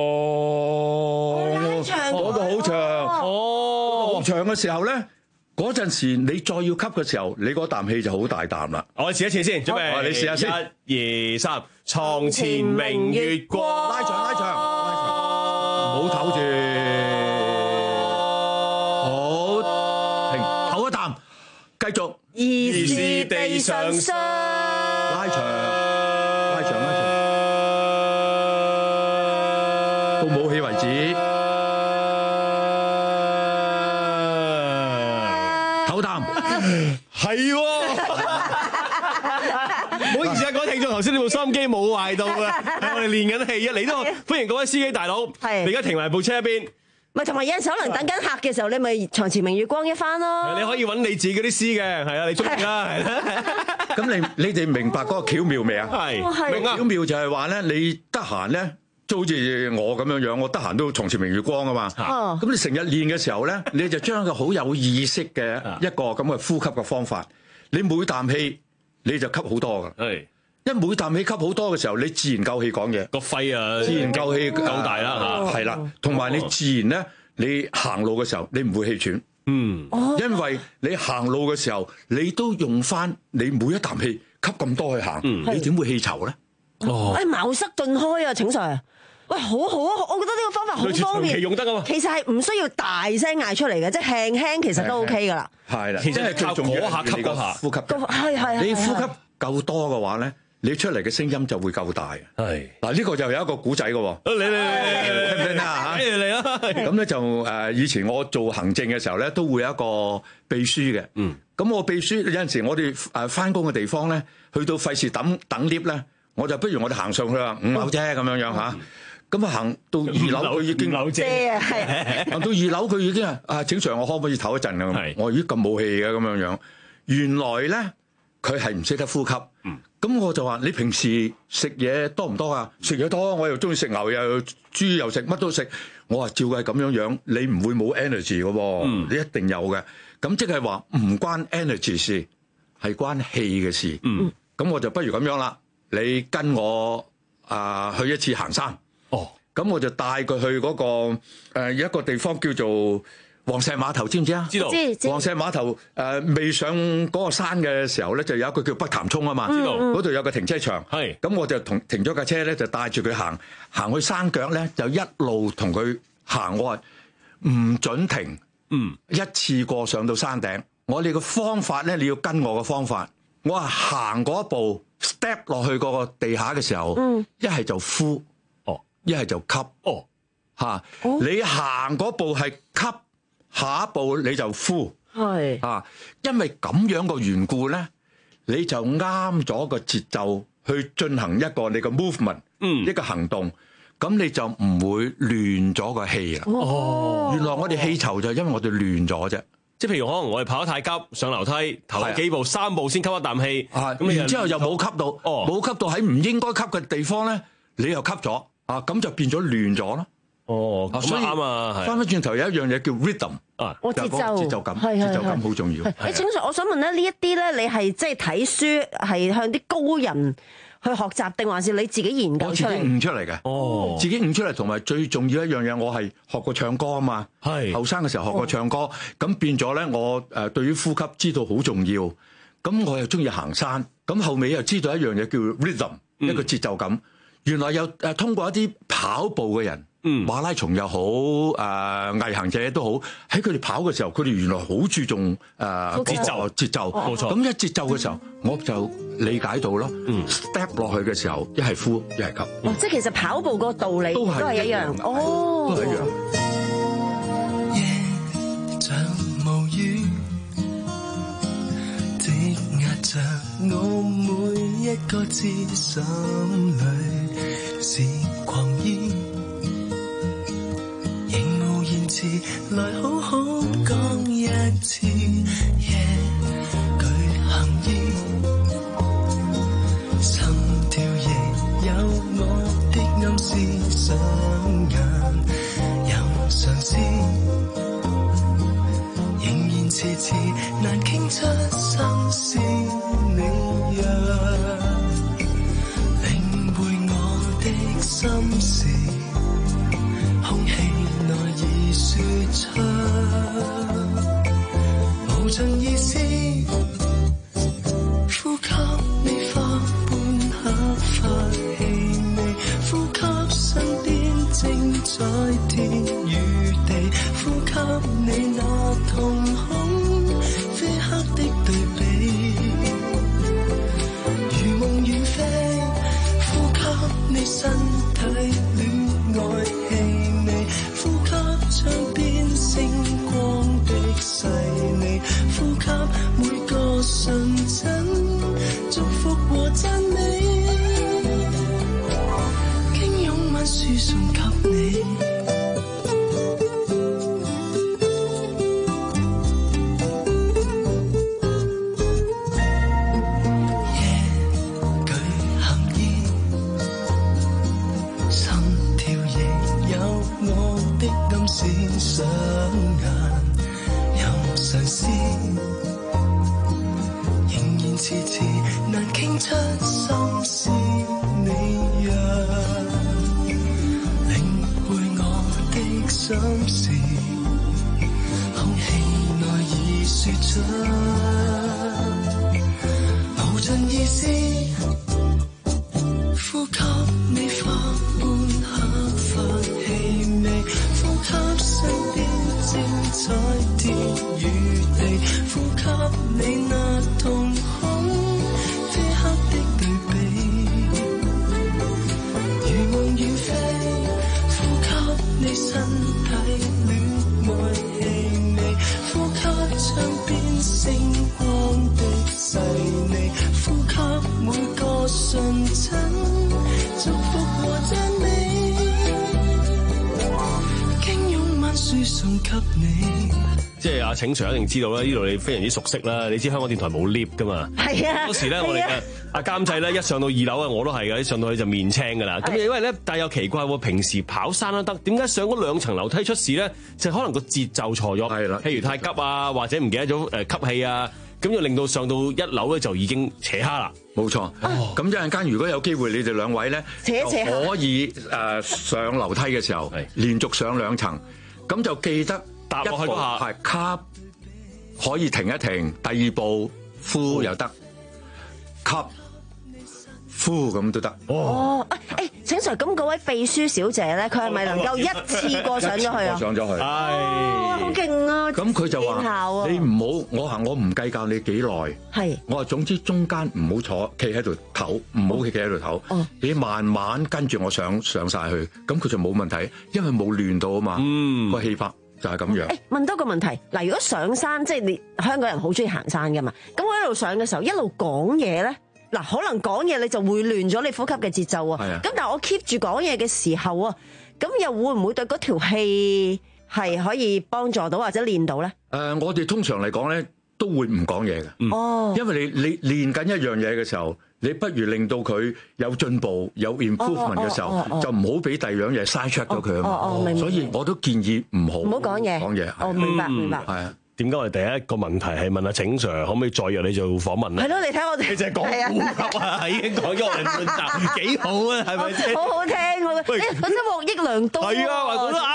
嗰個好長，哦，好長嘅時候咧，嗰陣時你再要吸嘅時候，你嗰啖氣就好大啖啦。我哋試一次先，準備，哦、你試下先，一、二、三，床前明月光，拉長拉長。拉長唔好唞住，好停，唞一啖，繼續。疑是地上霜，拉長，拉長，拉長，到冇氣為止。唞啖，係喎。唔好意思啊，各位聽眾，頭先呢部收音機冇壞到啊，我哋練緊氣一嚟都歡迎各位司機大佬，你而家停埋部車一邊。 咪同埋有陣時可能等緊客嘅時候，你咪床前明月光一番咯。 你可以揾你自己嗰啲詩嘅，係啊，你中意啦，係啦。 咁你你哋明白嗰個巧妙未啊？係，明啊。巧妙就係話咧，你得閒咧，就好似我咁樣樣，我得閒都床前明月光啊嘛。哦。咁你成日練嘅時候咧，你就將一個好有意識嘅一個咁嘅呼吸嘅方法，你每啖氣你就吸好多噶。係。因為每啖氣吸好多嘅時候，你自然夠氣講嘢，個肺啊，自然夠氣夠大啦嚇，係啦，同埋你自然咧，你行路嘅時候，你唔會氣喘，嗯，因為你行路嘅時候，你都用翻你每一啖氣吸咁多去行，你點會氣稠咧？ 哦，誒茅塞頓開啊，請 Sir，喂，好好啊，我覺得呢個方法好方便，用得啊嘛，其實係唔需要大聲嗌出嚟嘅，即係輕輕其實都 OK 噶啦，係啦，其實係最重要下吸嗰下呼吸，係係你呼吸夠多嘅話咧。你出嚟嘅聲音就會夠大。係嗱，呢個就有一個古仔嘅喎。你你聽唔聽啊？嚇，嚟啦！咁咧就誒，以前我做行政嘅時候咧，都會有一個秘書嘅。嗯。咁我秘書有陣時，我哋誒翻工嘅地方咧，去到費事等等 lift 咧，我就不如我哋行上去啊，五樓啫咁樣樣嚇。咁啊行到二樓，佢已經樓啫啊，係。行到二樓，佢已經啊，啊請 Sir，我可唔可以唞一陣啊？係。我咦咁冇氣嘅咁樣樣，原來咧佢係唔識得呼吸。嗯。咁我就話：你平時食嘢多唔多啊？食嘢多，我又中意食牛又豬又食，乜都食。我話照係咁樣樣，你唔會冇 energy 嘅喎，嗯、你一定有嘅。咁即係話唔關 energy 事，係關氣嘅事。咁、嗯、我就不如咁樣啦，你跟我啊、呃、去一次行山。哦，咁我就帶佢去嗰、嗰個誒、呃、一個地方叫做黃石碼頭，知唔知啊？知道。黃石碼頭誒未上嗰個山嘅時候咧，就有一個叫北潭涌啊嘛。知道。嗰度有個停車場。係。咁我就同停咗架車咧，就帶住佢行，行去山腳咧，就一路同佢行。我話唔準停。嗯。一次過上到山頂，我哋嘅方法咧，你要跟我嘅方法。我話行嗰一步 step 落去嗰個地下嘅時候，嗯，一係就呼，哦，一係就吸，哦，嚇，你行嗰步係吸。下一步你就呼，係啊，因為咁樣個緣故咧，你就啱咗個節奏去進行一個你個 movement，嗯，一個行動，咁你就唔會亂咗個氣啦。哦，原來我哋氣稠就係因為我哋亂咗啫。 即係譬如可能我哋跑得太急，上樓梯頭幾步、三步先吸一啖氣， 咁然之後又冇吸到，哦，冇吸到喺唔應該吸嘅地方咧，你又吸咗，啊，咁就變咗亂咗咯。哦，咁啱啊！翻返轉頭有一樣嘢叫 rhythm 啊， 我節奏節奏感，節奏感好重要。 誒，請 Sir，我想問咧，呢一啲咧，你係即係睇書，係向啲高人去學習，定還是你自己研究出嚟？ 我自己悟出嚟嘅，哦，自己悟出嚟，同埋最重要一樣嘢，我係學過唱歌啊嘛，係後生嘅時候學過唱歌，咁變咗咧，我誒對於呼吸知道好重要。 咁我又中意行山，咁後尾又知道一樣嘢叫 rhythm，、嗯、一個節奏感。原來有誒通過一啲跑步嘅人，嗯、馬拉松又好，誒、呃、毅行者都好，喺佢哋跑嘅時候，佢哋原來好注重誒、呃、節奏節奏，冇錯。咁一節奏嘅時候，我就理解到咯。嗯、step 落去嘅時候，一係呼，一係吸。 哦，即係其實跑步個道理都係一樣。哦， 都係一樣。 夜像無語，積壓着我每一個字心裏。是狂意，仍無言辭，來好好講一次。夜舉行意，心跳亦有我的暗示，雙眼有嘗試，仍然遲遲難傾出心事。你若心事，空氣內已說出，無盡意思。呼吸你花般合發氣味，呼吸身邊正在天與地，呼吸你那瞳孔非黑的對比，如夢遠飛。呼吸你身體戀愛氣味，呼吸窗邊星光的細膩，呼吸每個瞬間祝福和讚美，經擁吻輸送給你。雙眼有嘗試，仍然遲遲難傾出心事。你若領會我的心事，空氣內已說出無盡意思。呼吸你花般合發氣味，呼吸身邊精彩天與地，呼吸你那瞳孔非黑的對比，如夢遠飛。呼吸你身體戀愛氣味，呼吸窗邊星光的細膩，呼吸每個瞬間祝福和讚美，經擁吻輸送給你。 即係阿請 Sir 一定知道啦，呢度你非常之熟悉啦。你知香港電台冇 lift 噶嘛？ 係啊。 嗰時咧，我哋嘅阿監製咧，一上到二樓啊，我都係嘅，一上到去就面青噶啦。咁因為咧，但係又奇怪喎，平時跑山都得，點解上嗰兩層樓梯出事咧？就可能個節奏錯咗，係啦，譬如太急啊，或者唔記得咗誒吸氣啊，咁就令到上到一樓咧就已經扯蝦啦。 冇錯。咁一陣間如果有機會，你哋兩位咧扯扯可以誒上樓梯嘅時候，連續上兩層，咁就記得。搭落去嗰下係吸，可以停一停。第二步呼又得，吸呼咁都得。 哦，誒，請 Sir，咁嗰位秘書小姐咧，佢係咪能夠一次過上咗去啊？ 上咗去， 係好勁啊！ 咁佢就話：你唔好，我行我唔計較你幾耐。係，我話總之中間唔好坐，企喺度唞，唔好企喺度唞。哦，你慢慢跟住我上上曬去，咁佢就冇問題，因為冇亂到啊嘛。嗯，個氣魄。就係咁樣。誒，問多個問題，嗱，如果上山，即係你香港人好中意行山噶嘛，咁我一路上嘅時候，一路講嘢咧，嗱，可能講嘢你就會亂咗你呼吸嘅節奏啊。係啊。咁但係我 keep 住講嘢嘅時候啊，咁又會唔會對嗰條氣係可以幫助到或者練到咧？誒，我哋通常嚟講咧，都會唔講嘢嘅。哦。因為你你練緊一樣嘢嘅時候，你不如令到佢有進步、有 improvement 嘅時候，哦哦哦哦、就唔好俾第二樣嘢 side track 咗佢啊嘛。哦哦、所以我都建議唔好唔好講嘢。講嘢。哦，明白明白。係啊。點解我哋第一個問題係問阿請 Sir 可唔可以再約你做訪問咧？係咯，你睇我哋。你淨係講呼吸啊，已經講咗我哋半集，幾好啊，係咪先？好好聽，我覺得，誒，本身獲益良多。係啊，我覺得啱。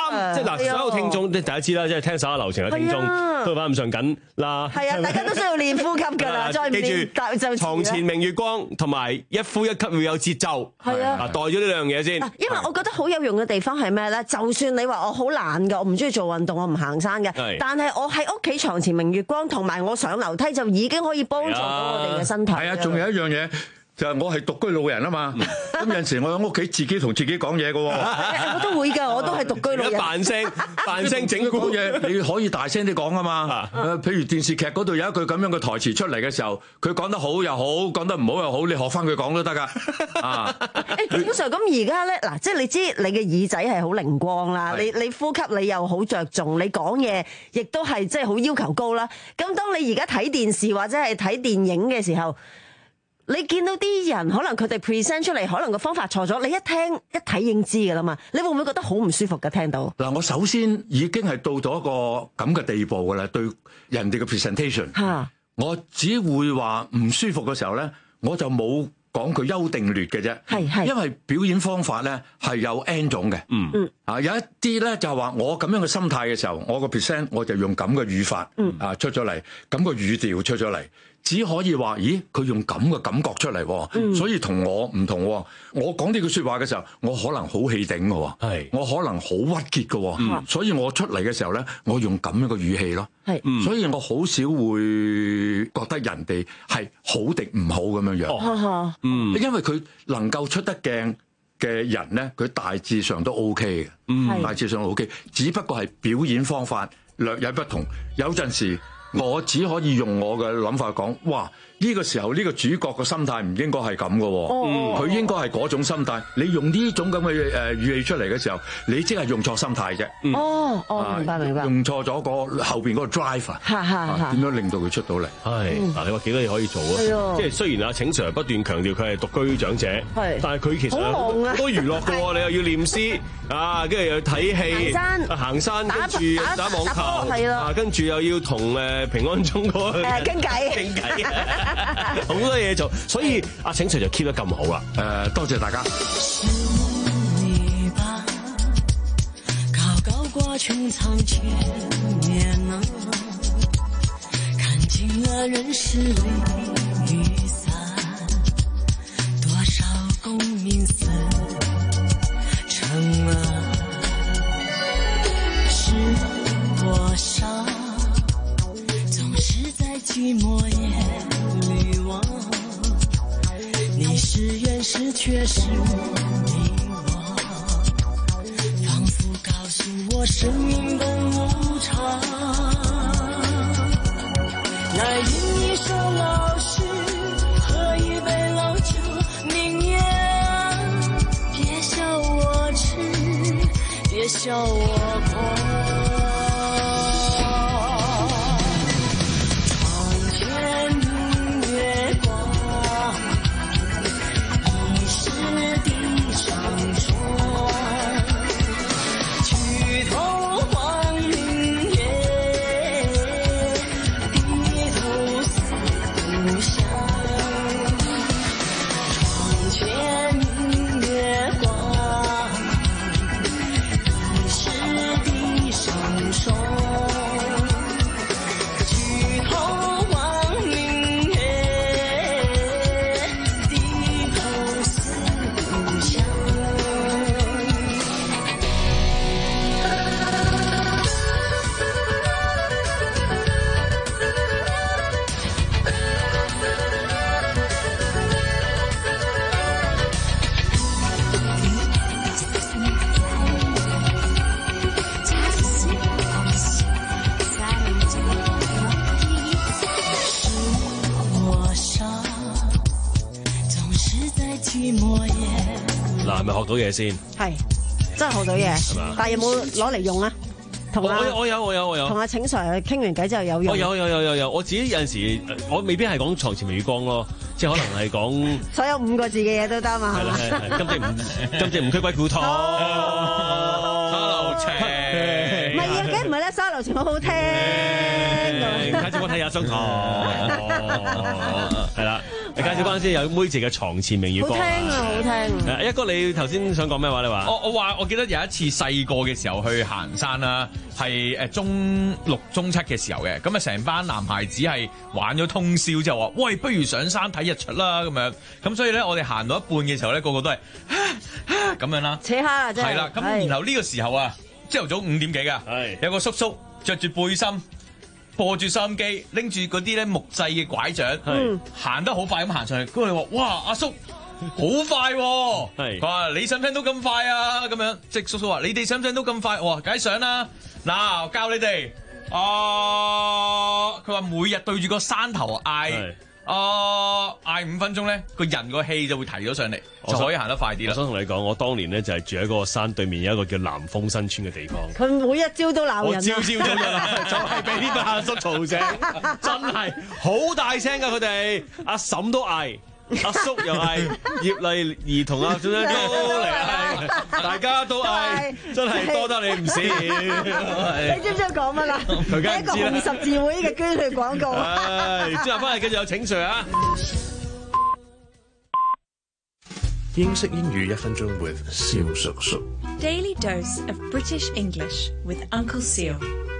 啱，即係嗱，所有聽眾大家知啦，即係聽手下留情嘅聽眾都翻咁上緊啦。 係啊，大家都需要練呼吸㗎啦，再唔練就床前明月光同埋一呼一吸會有節奏。 係啊， 袋咗呢兩樣嘢先。 因為我覺得好有用嘅地方係咩咧？就算你話我好懶㗎，我唔中意做運動，我唔行山嘅，但係我喺屋企床前明月光，同埋我上樓梯就已經可以幫助到我哋嘅身體。 係啊，仲有一樣嘢。就係我係獨居老人啊嘛，咁有陣時我喺屋企自己同自己講嘢嘅喎， 我都會㗎，我都係獨居老人。 扮聲扮聲整蠱嘢，你可以大聲啲講啊嘛。誒，譬如電視劇嗰度有一句咁樣嘅台詞出嚟嘅時候，佢講得好又好，講得唔好又好，你學翻佢講都得㗎。啊， 誒，基本上咁而家咧，嗱，即係你知你嘅耳仔係好靈光啦，你你呼吸你又好着重，你講嘢亦都係即係好要求高啦。咁當你而家睇電視或者係睇電影嘅時候，你見到啲人可能佢哋 present 出嚟，可能個方法錯咗，你一聽一睇已經知㗎啦嘛，你會唔會覺得好唔舒服㗎？聽到嗱，我首先已經係到咗一個咁嘅地步㗎啦，對人哋嘅 presentation， 嚇， 我只會話唔舒服嘅時候咧，我就冇講佢優定劣嘅啫， 係係， 因為表演方法咧係有 N 種嘅，嗯嗯，啊有一啲咧就係話我咁樣嘅心態嘅時候，我個 present 我就用咁嘅語法，嗯啊出咗嚟，咁個語調出咗嚟。只可以話，咦？佢用咁嘅感覺出嚟，嗯、所以同我唔同。我講呢句説話嘅時候，我可能好氣頂嘅，係我可能好鬱結嘅，嗯、所以我出嚟嘅時候咧，我用咁樣嘅語氣咯。係，嗯、所以我好少會覺得人哋係好定唔好咁樣樣。哦、嗯，因為佢能夠出得鏡嘅人咧，佢大致上都 O K 嘅，嗯、大致上 O K， 只不過係表演方法略有不同，有陣時。我只可以用我嘅諗法講，哇！呢個時候呢個主角嘅心態唔應該係咁嘅，佢應該係嗰種心態。你用呢種咁嘅誒語氣出嚟嘅時候，你即係用錯心態啫。 哦哦，明白明白。 用錯咗個後邊嗰個 driver，點樣令到佢出到嚟？係嗱，你話幾多嘢可以做啊？即係雖然阿請 Sir 不斷強調佢係獨居長者，係，但係佢其實好多娛樂嘅喎。你又要念詩啊，跟住又要睇戲、行山，跟住打網球，係咯，跟住又要同誒平安鐘嗰個誒傾偈傾偈。 好多嘢做，所以阿請 Sir 就 keep 得咁好啦。 誒，多謝大家。 是你吧，高高掛穹蒼千年啊，看盡了人世離與散，多少功名似塵啊，是我傻，總是在寂寞夜裏望，你是原始卻是迷惘，仿佛告訴我生命的無常，來飲一首老詩，喝一杯老酒，明夜別笑我痴，別笑我狂。 嗱，係咪學到嘢先？ 係，真係學到嘢，但係有冇攞嚟用啊？同我我有我有我有。同阿請 Sir 傾完偈之後有用。 我有有有有有，我自己有陣時我未必係講床前明月光咯，即係可能係講所有五個字嘅嘢都得嘛。係啦係係， 金正唔金正唔驅鬼故湯，沙漏情。 唔係啊，梗唔係啦，沙漏情好好聽。下次我睇下張堂。係啦。 你介紹翻先，有妹姐嘅床前明月光。 好聽啊，好聽。 誒，一哥你頭先想講咩話？你話我我話我記得有一次細個嘅時候去行山啦，係誒中六中七嘅時候嘅，咁啊成班男孩子係玩咗通宵之後話，喂，不如上山睇日出啦咁樣。咁所以咧，我哋行到一半嘅時候咧，個個都係咁樣啦， 扯蝦啦，真係。 係啦，咁然後呢個時候啊，朝頭早五點幾㗎，有個叔叔着住背心，播住收音機，拎住嗰啲咧木製嘅拐杖，行得好快咁行上去。跟住話：哇，阿叔好快喎！佢話：你想唔想到咁快啊？咁樣，即係叔叔話：你哋想唔想到咁快？我話：梗係想啦！嗱，我教你哋。啊，佢話每日對住個山頭嗌。啊！嗌五分鐘咧，個人個氣就會提咗上嚟，就可以行得快啲啦。 我想同你講，我當年咧就係住喺嗰個山對面有一個叫南豐新村嘅地方。 佢每一朝都鬧人， 我朝朝早就鬧，就係俾呢班阿叔嘈醒，真係好大聲㗎佢哋，阿嬸都嗌。阿叔又嗌，葉麗儀同阿張張都嚟嗌，大家都嗌，真係多得你唔少。 你知唔知佢講乜啦？ 佢梗係唔知啦。 一個紅十字會嘅捐血廣告。 唉，之後翻嚟繼續有請 Sir 啊！ 英式英語一分鐘 with 蕭叔叔。 Daily dose of British English with Uncle Seal。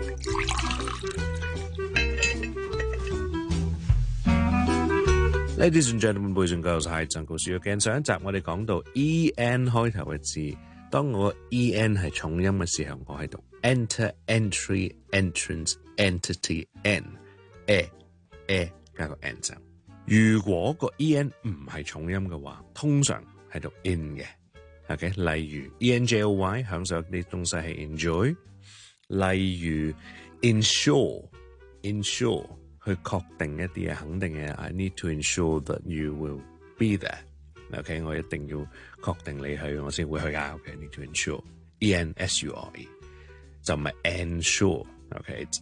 Ladies and gentlemen, boys and girls, hi, Uncle Seal again。上一集我哋講到 E N 開頭嘅字，當我 E N 係重音嘅時候，我喺度 enter, entry, entrance, entity, n， e e 加個 n 聲。如果個 E N 唔係重音嘅話，通常喺度 in 嘅。OK， 例如 E N J O Y 享受啲東西係 enjoy， 例如 ensure, ensure。去確定一啲嘢，肯定嘅。I need to ensure that you will be there。OK， 我一定要確定你去，我先會去啊。OK， need to ensure，E N S U R E 就唔係 ensure。OK，it's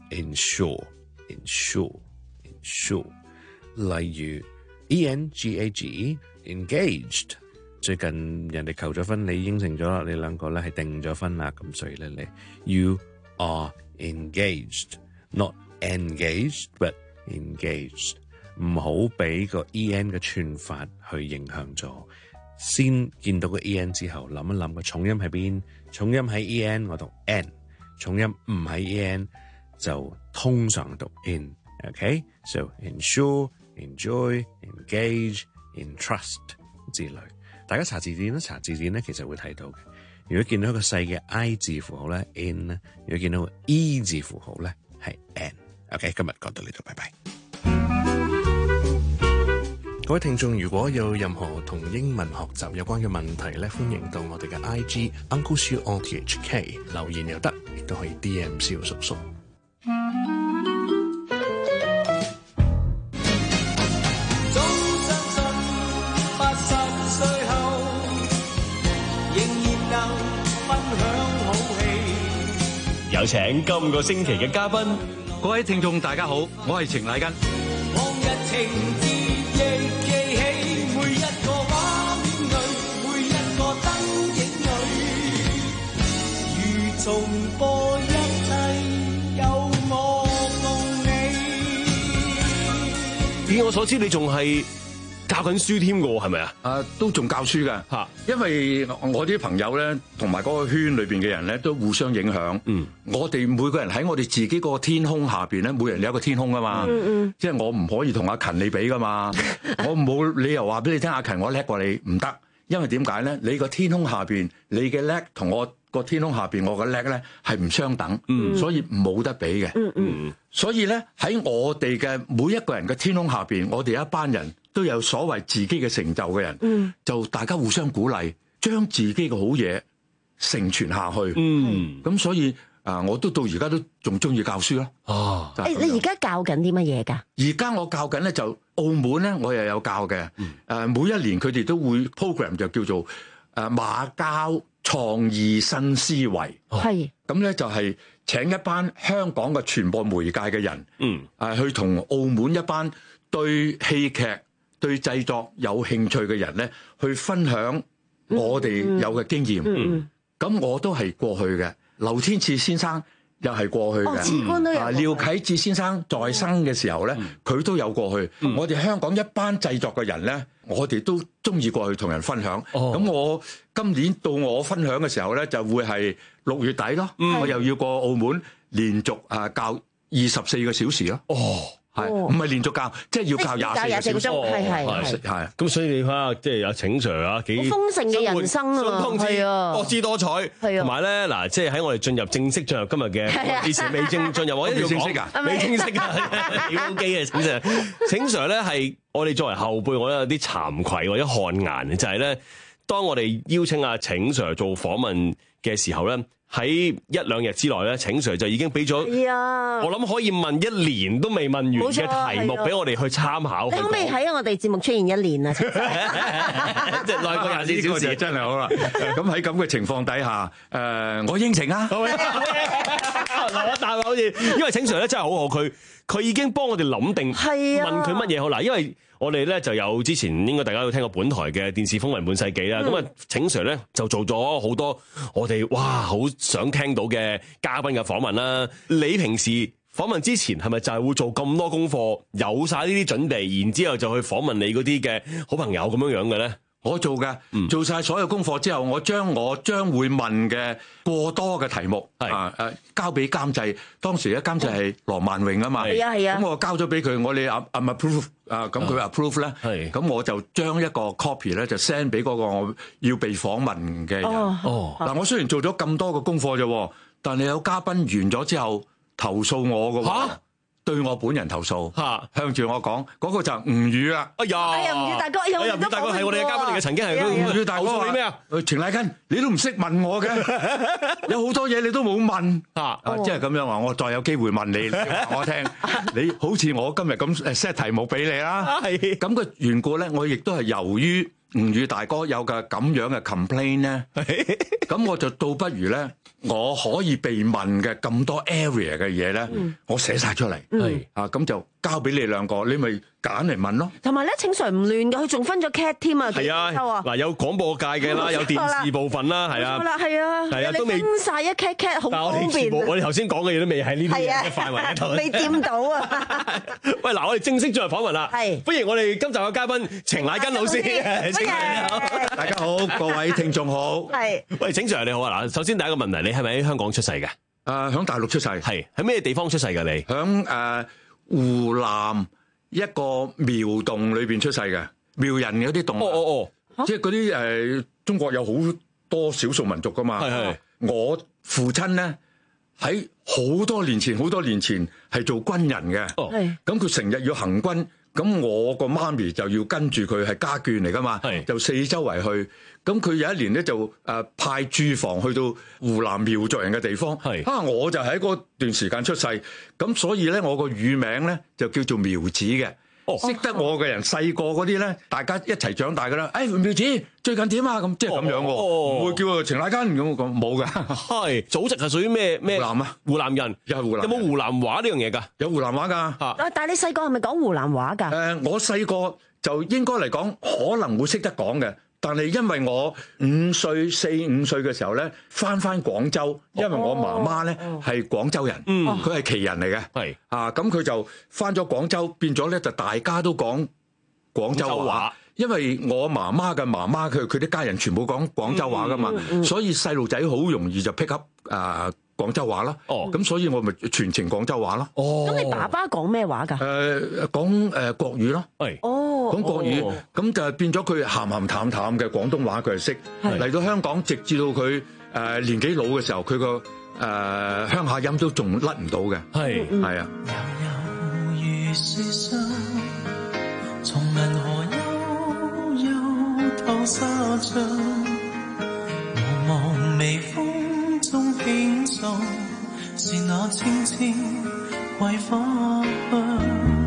ensure，ensure，ensure。例如 E N G A G E，engaged。最近人哋求咗婚，你應承咗啦，你兩個咧係訂咗婚啦，咁所以咧你 you are engaged，not engaged but。engaged， 唔好俾個 E N 嘅串法去影響咗。先見到個 E N 之後，諗一諗個重音喺邊？重音喺 E N 我讀 N， 重音唔喺 E N 就通常讀 in。OK，so ensure、enjoy、engage、entrust 之類。大家查字典啦，查字典咧其實會睇到嘅。如果見到一個細嘅 I 字符號咧 in 咧，如果見到個 E 字符號咧係 N。OK， 今日講到呢度，拜拜。各位聽眾，如果有任何同英文學習有關嘅問題咧，歡迎到我哋嘅 I G Uncle Siu O T H K 留言又得，亦都可以 D M 蕭叔叔。 總相信八十歲後仍然能分享好戲。 有請今個星期嘅嘉賓。 各位聽眾大家好，我係程禮根。 往日情節亦記起，每一個畫面裏，每一個燈影裏，如重播一切，有我共你。 以我所知，你仲係教緊書添㗎喎，係咪啊？ 誒，都仲教書㗎嚇，因為我啲朋友咧，同埋嗰個圈裏邊嘅人咧，都互相影響。嗯，我哋每個人喺我哋自己個天空下邊咧，每人有一個天空㗎嘛。嗯嗯，即係我唔可以同阿勤你比㗎嘛。我冇理由話俾你聽，阿勤我叻過你，唔得。因為點解咧？你個天空下邊，你嘅叻同我個天空下邊，我嘅叻咧係唔相等。嗯，所以冇得比嘅。嗯嗯，所以咧喺我哋嘅每一個人嘅天空下邊，我哋一班人都有所謂自己嘅成就嘅人，嗯、就大家互相鼓勵，將自己嘅好嘢承傳下去。嗯，咁所以啊，我都到而家都仲中意教書咯。哦， 誒，你而家教緊啲乜嘢㗎？ 而家我教緊咧就澳門咧，我又有教嘅。誒、嗯，每一年佢哋都會 program 就叫做誒馬交創意新思維。係咁咧，就係請一班香港嘅傳播媒介嘅人，嗯，誒去同澳門一班對戲劇對製作有興趣嘅人咧，去分享我哋有嘅經驗。咁、嗯嗯嗯、我都係過去嘅。劉天賜先生又係過去嘅。 哦，次官都有過去。 廖啟智先生在生嘅時候咧，佢都有過去。我哋香港一班製作嘅人咧，我哋都中意過去同人分享。咁我今年到我分享嘅時候咧，就會係六月底咯。我又要過澳門連續啊教二十四個小時咯。哦。係，唔係連續教，即係要教廿四個小時。 係係係。咁所以你睇下，即係阿請 Sir 啊，幾豐盛嘅人生啊，係啊， 多姿多彩。係啊，同埋咧嗱，即係喺我哋進入正式進入今日嘅電視未正進入，我一定要講未正式啊，屌機啊，請 Sir。請 Sir 咧係我哋作為後輩，我有啲慚愧或者汗顏，就係咧，當我哋邀請阿請 Sir 做訪問嘅時候咧。喺一兩日之內咧，請 Sir 就已經俾咗，我諗可以問一年都未問完嘅題目俾我哋去參考。 你可唔可以喺我哋節目出現一年啊？ 即係耐過廿四小時，真係好啦。咁喺咁嘅情況底下，誒，我應承啊。 留一啖好似，因為請 Sir 咧真係好好，佢佢已經幫我哋諗定問佢乜嘢好嗱，因為。我哋咧就有之前應該大家都聽過本台嘅電視風雲半世紀啦，咁啊、嗯、請 Sir 咧就做咗好多我哋哇好想聽到嘅嘉賓嘅訪問啦。你平時訪問之前係咪就係會做咁多功課，有晒呢啲準備，然之後就去訪問你嗰啲嘅好朋友咁樣樣嘅咧？ 我做嘅，做晒所有功課之後，我將我將會問嘅過多嘅題目，啊誒交俾監製。當時咧監製係羅萬榮啊嘛， 係啊係啊。 咁我交咗俾佢，我哋 I'm approve 啊，咁佢 approve 咧，咁我就將一個 copy 咧就 send 俾嗰個我要被訪問嘅人。哦，嗱我雖然做咗咁多嘅功課啫，但係有嘉賓完咗之後投訴我嘅喎。對我本人投訴，向住我講，嗰個就係吳宇啦。哎呀， 哎呀，吳宇大哥，哎呀， 吳宇大哥係我哋嘅嘉賓嚟嘅，曾經係吳宇大哥話咩啊？程乃根，你都唔識問我嘅，有好多嘢你都冇問啊！即係咁樣話，我再有機會問你，你話我聽，你好似我今日咁誒 set 題目俾你啦。係咁嘅緣故咧，我亦都係由於吳宇大哥有嘅咁樣嘅 complain 咧，咁我就倒不如咧。我可以被問嘅咁多 area 嘅嘢咧，嗯、我寫晒出嚟，係、嗯、啊，咁就交俾你兩個，你咪揀嚟問咯。 同埋咧，請 Sir 唔亂㗎，佢仲分咗 cat 添啊。 係啊，嗱有廣播界嘅啦，有電視部分啦，係啊， 係啊，係啊，都未分晒一 cat cat 好方便。 我哋頭先講嘅嘢都未喺呢啲嘅範圍度， 未掂到啊。 喂，嗱，我哋正式進入訪問啦。係，歡迎我哋今集嘅嘉賓程乃根老師。 請你好，大家好，各位聽眾好。係， 喂，請 Sir 你好啊。嗱，首先第一個問題，你係咪喺香港出世嘅？ 誒，響大陸出世。係， 喺咩地方出世㗎？你響誒湖南一個苗洞裏邊出世嘅，苗人嗰啲洞。哦哦哦，即係嗰啲誒，中國有好多少數民族㗎嘛。係係。我父親咧喺好多年前，好多年前係做軍人嘅。哦。係。咁佢成日要行軍。咁我個媽咪就要跟住佢，係家眷嚟噶嘛，就四周圍去。咁佢有一年咧就誒派駐防去到湖南苗族人嘅地方，啊我就喺嗰段時間出世，咁所以咧我個乳名咧就叫做苗子嘅。哦，識得我嘅人細個嗰啲咧，大家一齊長大噶啦。誒苗子最近點啊？咁即係咁樣喎，唔會叫佢程乃根咁講，冇噶。 係祖籍係屬於咩咩？ 湖南啊， 湖南人又係湖南。 有冇湖南話呢樣嘢㗎？ 有湖南話㗎。 啊！但係你細個係咪講湖南話㗎？ 誒，我細個就應該嚟講可能會識得講嘅。但係因為我五歲四五歲嘅時候咧，翻翻廣州，因為我媽媽咧係廣州人，佢係旗人嚟嘅，係啊，咁佢就翻咗廣州，變咗咧就大家都講廣州話，因為我媽媽嘅媽媽佢佢啲家人全部講廣州話噶嘛，所以細路仔好容易就 pick up 誒廣州話啦，哦，咁所以我咪全程廣州話咯。 哦，咁你爸爸講咩話㗎？ 誒講誒國語咯， 係哦， 講國語，咁就變咗佢鹹鹹淡淡嘅廣東話佢係識。嚟到香港，直至到佢誒年紀老嘅時候，佢個誒鄉下音都仲甩唔到嘅。係係啊。從銀河悠悠透沙窗，茫茫微風中輕奏，是那清清桂花香。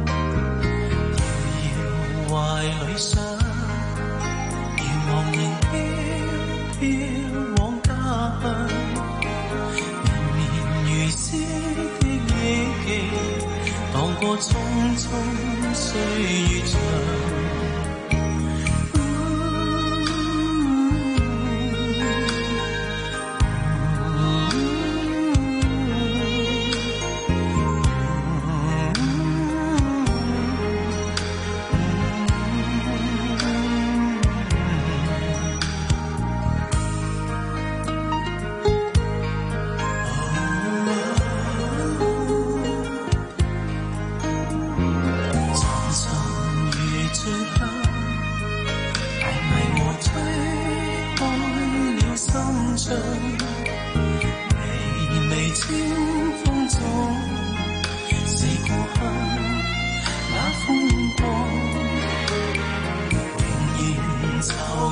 遙遙懷裏想，願茫然飄飄往家鄉。綿綿如絲的憶記，蕩過匆匆歲月長。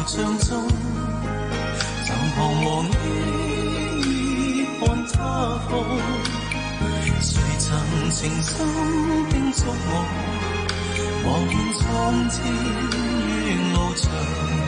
像中，怎彷徨依依看他方，誰曾情深叮囑我，望見蒼天於路長。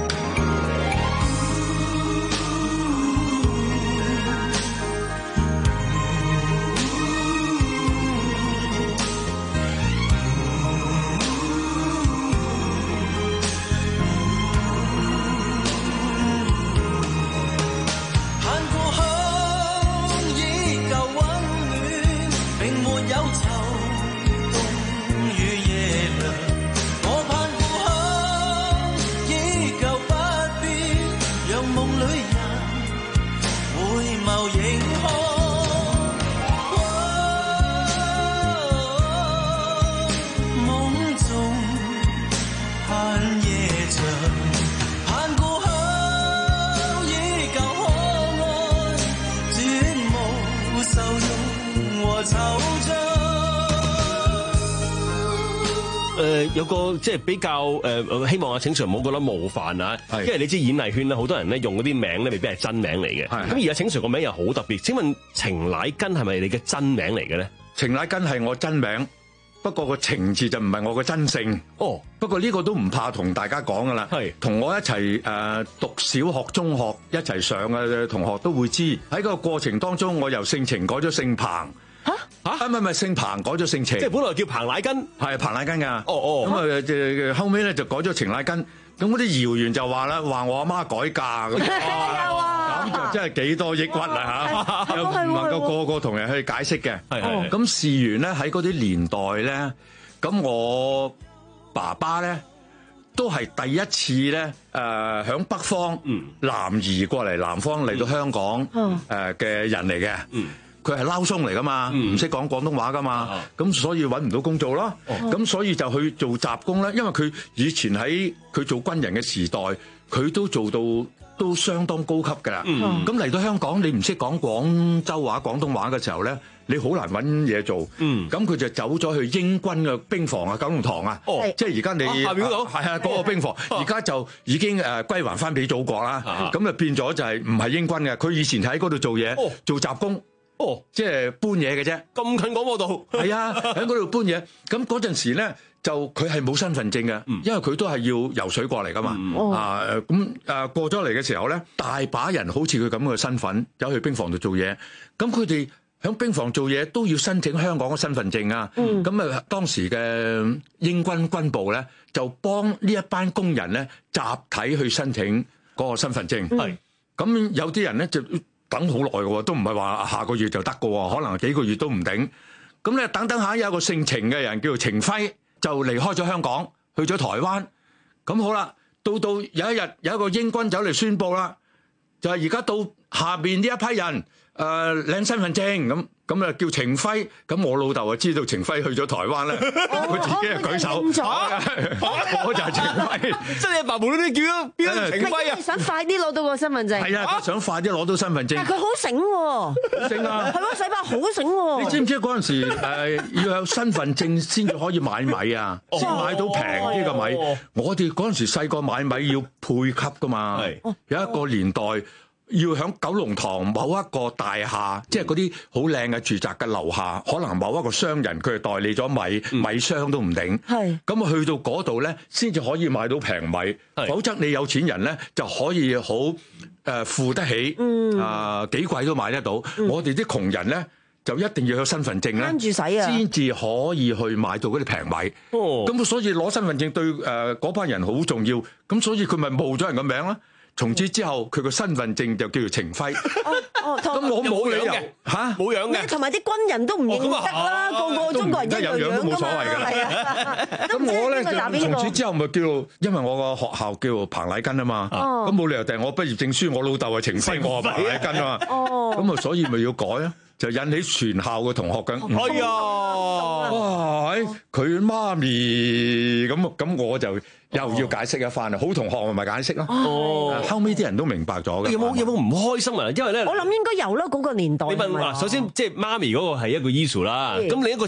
誒有個即係比較誒，希望阿請 Sir 唔好覺得冒犯啊，因為你知演藝圈咧，好多人咧用嗰啲名咧，未必係真名嚟嘅。咁而家請 Sir 個名又好特別，請問程乃根係咪你嘅真名嚟嘅咧？ 程乃根係我真名，不過個程字就唔係我嘅真姓。哦，不過呢個都唔怕同大家講噶啦，係同我一齊誒讀小學、中學一齊上嘅同學都會知，喺個過程當中，我由姓程改咗姓彭。嚇嚇，唔係唔係姓彭改咗姓程， 即係本來叫彭乃根， 係彭乃根㗎。 哦哦， 咁啊就後尾咧就改咗程乃根。咁嗰啲謠言就話啦，話我阿媽改嫁咁，咁就真係幾多抑鬱啦嚇，又唔能夠個個同人去解釋嘅。係係。咁事緣咧喺嗰啲年代咧，咁我爸爸咧都係第一次咧誒響北方南移過嚟南方嚟到香港誒嘅人嚟嘅。佢係撈鬆嚟噶嘛，唔識講廣東話噶嘛，咁、嗯、所以揾唔到工做咯。咁、哦、所以就去做雜工啦。因為佢以前喺佢做軍人嘅時代，佢都做到都相當高級㗎啦。咁嚟、嗯、到香港，你唔識講廣州話、廣東話嘅時候咧，你好難揾嘢做。咁佢、嗯、就走咗去英軍嘅兵房啊、九龍塘啊。哦，即係而家你、啊、下面嗰度係啊嗰、嗰個兵房，而家、哦、就已經誒歸還翻俾祖國啦。咁啊變咗就係唔係英軍嘅，佢以前喺嗰度做嘢，哦、做雜工。哦，即係搬嘢嘅啫， 咁近廣播道， 係啊，喺嗰度搬嘢。咁嗰陣時咧，就佢係冇身份證嘅，因為佢都係要游水過嚟噶嘛。嗯、啊，咁啊過咗嚟嘅時候咧，大把人好似佢咁嘅身份，走去兵房度做嘢。咁佢哋喺兵房做嘢都要申請香港嘅身份證啊。咁啊、嗯，當時嘅英軍軍部咧，就幫呢一班工人咧集體去申請嗰個身份證。係咁、嗯，有啲人咧就等好耐嘅喎，都唔係話下個月就得嘅喎，可能幾個月都唔定。咁咧等等下有一個姓程嘅人叫做程輝，就離開咗香港，去咗台灣。咁好啦，到到有一日有一個英軍走嚟宣佈啦，就係而家到下邊呢一批人誒領身份證咁。咁啊叫程輝，咁我老豆啊知道程輝去咗台灣咧，佢自己啊舉手，我就係程輝， 即係爸爸嗰啲叫邊個程輝啊？ 想快啲攞到個身份證， 係啊，佢想快啲攞到身份證。 但係佢好醒喎， 醒啊！ 係咯，洗白好醒喎。 你知唔知嗰陣時誒要有身份證先至可以買米啊？先買到平啲嘅米。我哋嗰陣時細個買米要配給噶嘛，有一個年代。要喺九龍塘某一個大廈，即係嗰啲好靚嘅住宅嘅樓下，可能某一個商人佢係代理咗米，嗯、米商都唔定。係咁啊，去到嗰度咧，先至可以買到平米。是否則你有錢人咧就可以好誒、呃、付得起，嗯、啊幾貴都買得到。嗯、我哋啲窮人咧就一定要有身份證咧， 住使啊， 先至可以去買到嗰啲平米。哦，咁所以攞身份證對誒嗰班人好重要。咁所以佢咪冒咗人個名啦。從此之後，佢個身份證就叫做程輝。哦哦，咁我冇理由嚇冇樣嘅， 同埋啲軍人都唔認得啦，個個中國人一樣樣都冇所謂㗎啦。 咁我咧就從此之後咪叫，因為我個學校叫彭乃根啊嘛。哦，咁冇理由訂我畢業證書，我老豆係程輝，我係彭乃根啊嘛。哦，咁啊，所以咪要改啊。就引起全校嘅同學嘅， 哎呀， 哇！佢媽咪咁咁，我就又要解釋一番啦。好同學咪解釋咯。哦，後尾啲人都明白咗嘅。 有冇有冇唔開心啊？因為咧， 我諗應該有啦，嗰個年代。 你問嗱，首先即係媽咪嗰個係一個 issue 啦。咁另一個就係，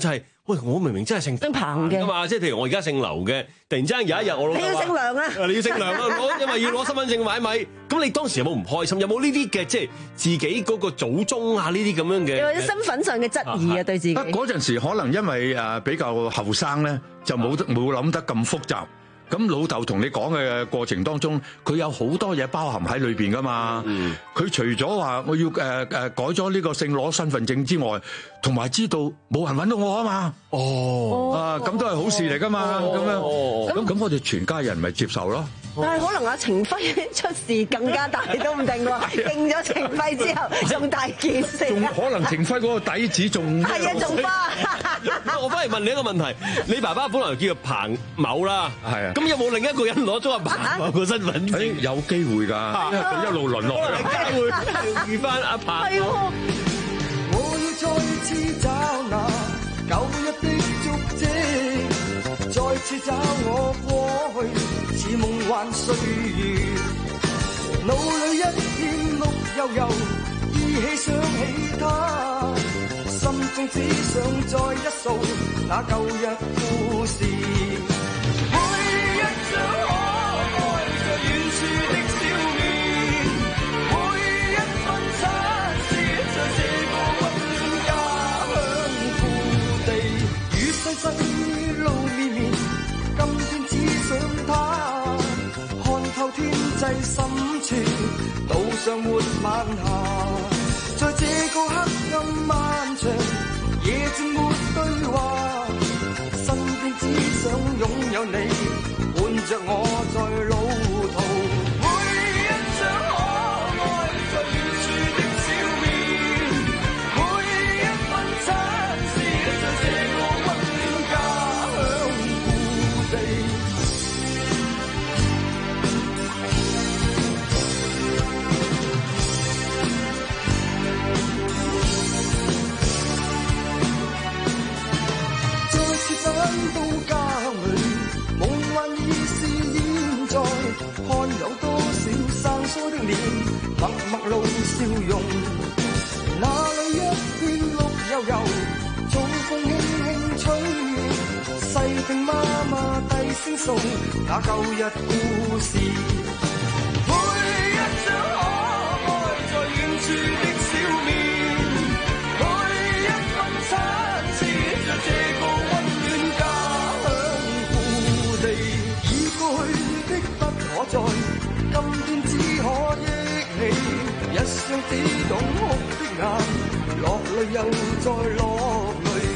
喂，我明明真係姓彭嘅嘛，即係譬如我而家姓劉嘅，突然之間有一日我老豆話你要姓梁啊， 你要姓梁啊，攞因為要攞身份證買米，咁你當時有冇唔開心？有冇呢啲嘅即係自己嗰個祖宗啊呢啲咁樣嘅？ 又或者身份上嘅質疑啊，對自己。 嗰陣時可能因為誒比較後生咧，就冇冇諗得咁複雜。咁老豆同你講嘅過程當中，佢有好多嘢包含喺裏邊噶嘛。佢、嗯、除咗話我要誒誒、呃、改咗呢個姓攞身份證之外，同埋知道冇人揾到我啊嘛。哦，啊咁都係好事嚟噶嘛。咁、哦、樣咁咁我哋全家人咪接受咯。 但係可能阿程輝出事更加大都唔定喎，認咗程輝之後仲大件事， 仲可能程輝嗰個底子仲係啊，仲花。 我翻嚟問你一個問題，你爸爸本來叫做彭某啦，係啊，咁有冇另一個人攞咗阿彭某個身份證？ 有機會㗎，因為佢一路淪落嘅。 機會遇翻阿彭。係喎。 我要再次找那舊日的足跡，再次找我過去。似夢幻歲月，腦裏一片綠油油，依稀想起他，心中只想再一掃那舊日故事。每一張可愛在遠處的笑面，每一份親切在這個溫暖家鄉故地，與世世路綿綿，今天只想他。天際深處，島上沒晚霞，在這個黑暗漫長，夜靜沒對話，身邊只想擁有你，伴着我在路途。每一張可愛在遠處的笑面，每一份親切在這個溫暖家鄉故地。返到家裏，夢幻已是現在，看有多少生疏的臉，默默露笑容。那裏一片綠油油，早風輕輕吹，細聽媽媽低聲訴那舊日故事。每一張可愛在遠處的笑面，每一份親切在這個溫在今天只可憶起，一雙只懂哭的眼，落淚又再落淚。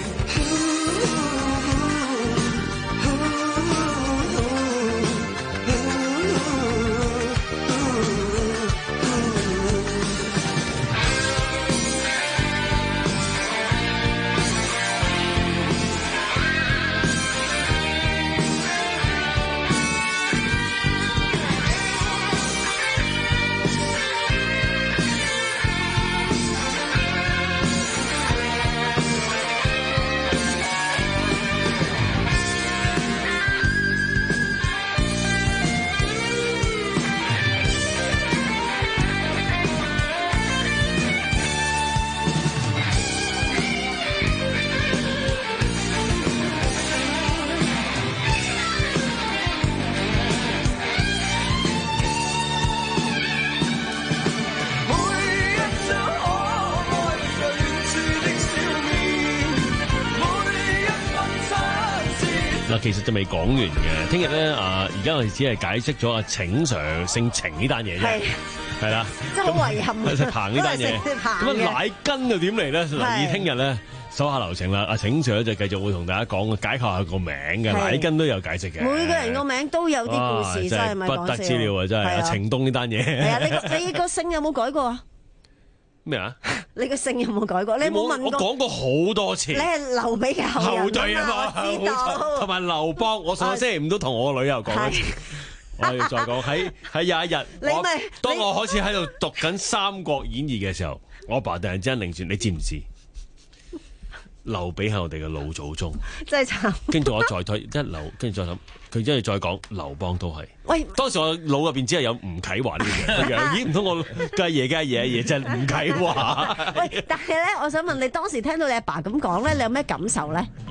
嗱，其實就未講完嘅。聽日咧啊，而家我哋只係解釋咗阿程 Sir 姓程呢單嘢啫，係啦， 真係好遺憾啊！ 彭呢單嘢，咁啊奶根又點嚟咧？留意聽日咧，手下留情啦。阿程 Sir 就繼續會同大家講解構下個名嘅，奶根都有解釋嘅。 每個人個名都有啲故事，真係咪講笑？ 不得之了啊！真係阿程東呢單嘢。 係啊，你個你個姓有冇改過啊？ 咩啊？ 你個姓有冇改過？你冇問過？ 我講過好多次。 你係劉備嘅後人後裔啊嘛， 我知道。 同埋劉邦，我上個星期五都同我個女又講一次。我要再講喺喺有一日，我當我開始喺度讀緊《三國演義》嘅時候，我阿爸突然之間擰轉，你知唔知？劉備係我哋嘅老祖宗， 真係慘。 跟住我再推一劉，跟住再諗，佢真係再講劉邦都係。喂，當時我腦入邊只係有吳啟華呢個樣，咦？唔通我梗係爺梗係爺爺真係吳啟華？ 喂，但係咧，我想問你當時聽到你阿爸咁講咧，你有咩感受咧？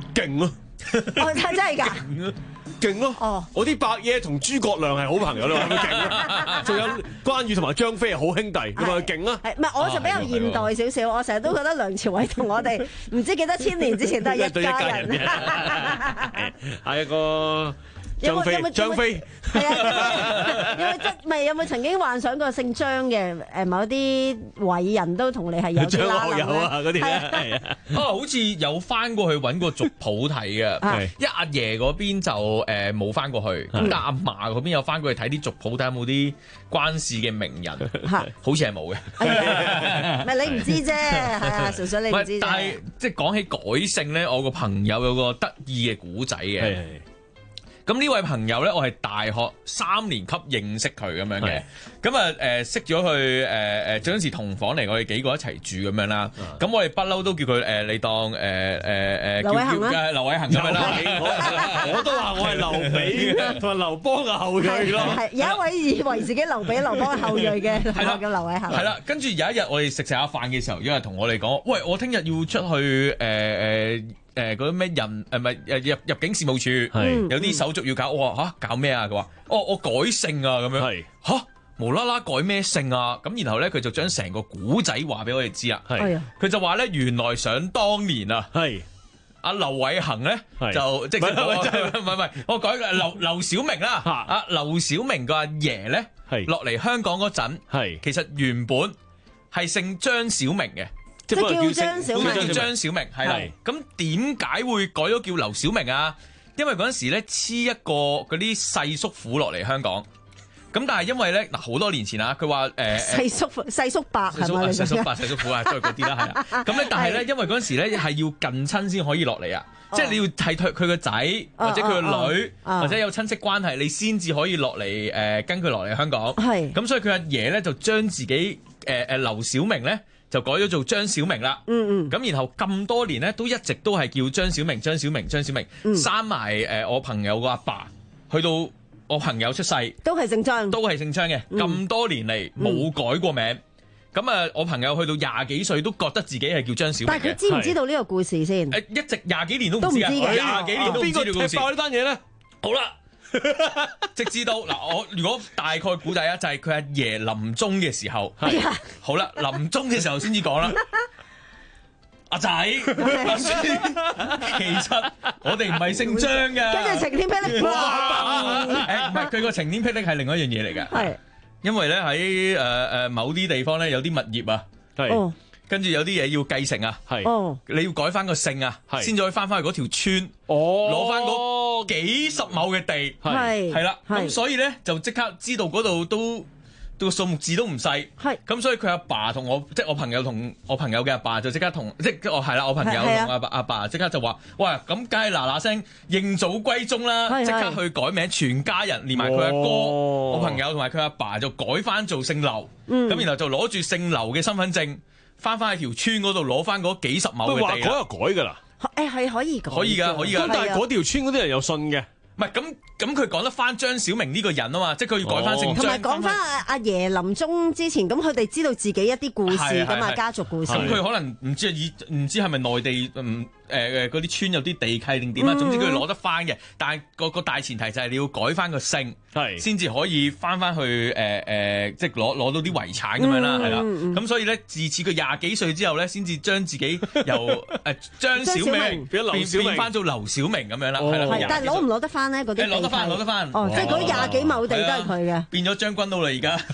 勁啊！ 哦，真真係㗎。 勁咯！哦，我啲伯爺同諸葛亮係好朋友啦，係咪勁啊？仲有關羽同埋張飛係好兄弟，咁咪勁啊！ 係唔係？我就比較現代少少，我成日都覺得梁朝偉同我哋唔知幾多千年之前都係一家人。 係一個張飛，張飛係啊！有冇即咪有冇曾經幻想過姓張嘅誒某啲偉人都同你係有啲拉有啊嗰啲咧？係啊！ 啊，好似有翻過去揾個族譜睇嘅，因為阿爺嗰邊就誒冇翻過去，咁但阿嫲嗰邊有翻過去睇啲族譜，睇下有冇啲關事嘅名人，好似係冇嘅。 唔係你唔知啫，係啊，純粹你唔知啫。 但係即係講起改姓咧，我個朋友有個得意嘅古仔嘅。咁呢位朋友咧，我係大學三年級認識佢咁樣嘅，咁啊誒識咗佢誒誒，嗰陣時同房嚟，我哋幾個一齊住咁樣啦。咁、嗯、我哋不嬲都叫佢誒、呃，你當誒誒誒叫叫劉偉恒咁樣啦。 我都話我係劉備同埋劉邦嘅後裔咯。 係有一位以為自己劉備劉邦嘅後裔嘅，係啦叫劉偉恒。 係啦，跟住有一日我哋食食下飯嘅時候，有人同我哋講：喂，我聽日要出去誒誒。呃誒嗰啲咩人誒咪誒入入境事務處有啲手續要搞，我話嚇搞咩啊？佢話哦我改姓啊咁樣嚇無啦啦改咩姓啊？咁然後咧佢就將成個古仔話俾我哋知啊。佢就話咧原來想當年啊，阿劉偉恒咧就即係唔係唔係我改劉劉小明啦。阿劉小明個阿爺咧落嚟香港嗰陣，其實原本係姓張小明嘅。 即係叫張小明， 叫張小明係啦。咁點解會改咗叫劉小明啊？因為嗰陣時咧黐一個嗰啲細叔父落嚟香港。咁但係因為咧嗱好多年前啊，佢話誒細叔細叔伯係咪？ 細叔伯細叔父啊，都係嗰啲啦，係啊。咁咧但係咧，因為嗰陣時咧係要近親先可以落嚟啊，即係你要係佢佢個仔或者佢個女或者有親戚關係，你先至可以落嚟誒跟佢落嚟香港。係。咁所以佢阿爺咧就將自己誒誒劉小明咧。就改咗做張小明啦，嗯嗯，咁然後咁多年咧，都一直都係叫張小明、張小明、張小明，生埋誒我朋友個阿爸，去到我朋友出世， 都係姓張， 都係姓張嘅，咁多年嚟冇改過名，咁啊我朋友去到廿幾歲都覺得自己係叫張小明。 但係佢知唔知道呢個故事先？ 誒，一直廿幾年都唔知啊，廿幾年都唔知呢個故事。 邊個踢爆呢單嘢咧？ 好啦。直至到嗱，我如果大概估計啊，就係佢阿爺臨終嘅時候，係好啦，臨終嘅時候先至講啦。阿仔，阿孫，其實我哋唔係姓張嘅。 跟住晴天霹靂，哇！ 誒，唔係佢個晴天霹靂係另外一樣嘢嚟嘅，係因為咧喺誒誒某啲地方咧有啲物業啊，係。跟住有啲嘢要繼承啊，係，你要改翻個姓啊，先至可以翻翻去嗰條村，攞翻嗰幾十畝嘅地，係係啦，咁所以咧就即刻知道嗰度都個數目字都唔細，係，咁所以佢阿爸同我，即係我朋友同我朋友嘅阿爸就即刻同，即係我係啦，我朋友同阿爸阿爸即刻就話，喂，咁梗係嗱嗱聲認祖歸宗啦，即刻去改名，全家人連埋佢阿哥，我朋友同埋佢阿爸就改翻做姓劉，咁然後就攞住姓劉嘅身份證。翻翻去條村嗰度攞翻嗰幾十畝嘅地， 話改就改噶啦， 誒係可以改， 可以噶，可以噶。 咁但係嗰條村嗰啲人有信嘅， 唔係咁咁佢講得翻張小明呢個人啊嘛，即係佢要改翻姓張。 同埋講翻阿阿爺臨終之前，咁佢哋知道自己一啲故事咁啊，家族故事。 咁佢可能唔知以唔知係咪內地唔誒誒嗰啲村有啲地契定點啊？總之佢攞得翻嘅，但係個個大前提就係你要改翻個姓，係先至可以翻翻去誒誒，即係攞攞到啲遺產咁樣啦，係啦。咁所以咧，自此佢廿幾歲之後咧，先至將自己由誒張小明變變翻做劉小明咁樣啦，係啦。 但係攞唔攞得翻咧？嗰啲攞得翻，攞得翻。 哦，即係嗰廿幾畝地都係佢嘅。 變咗將軍澳啦，而家。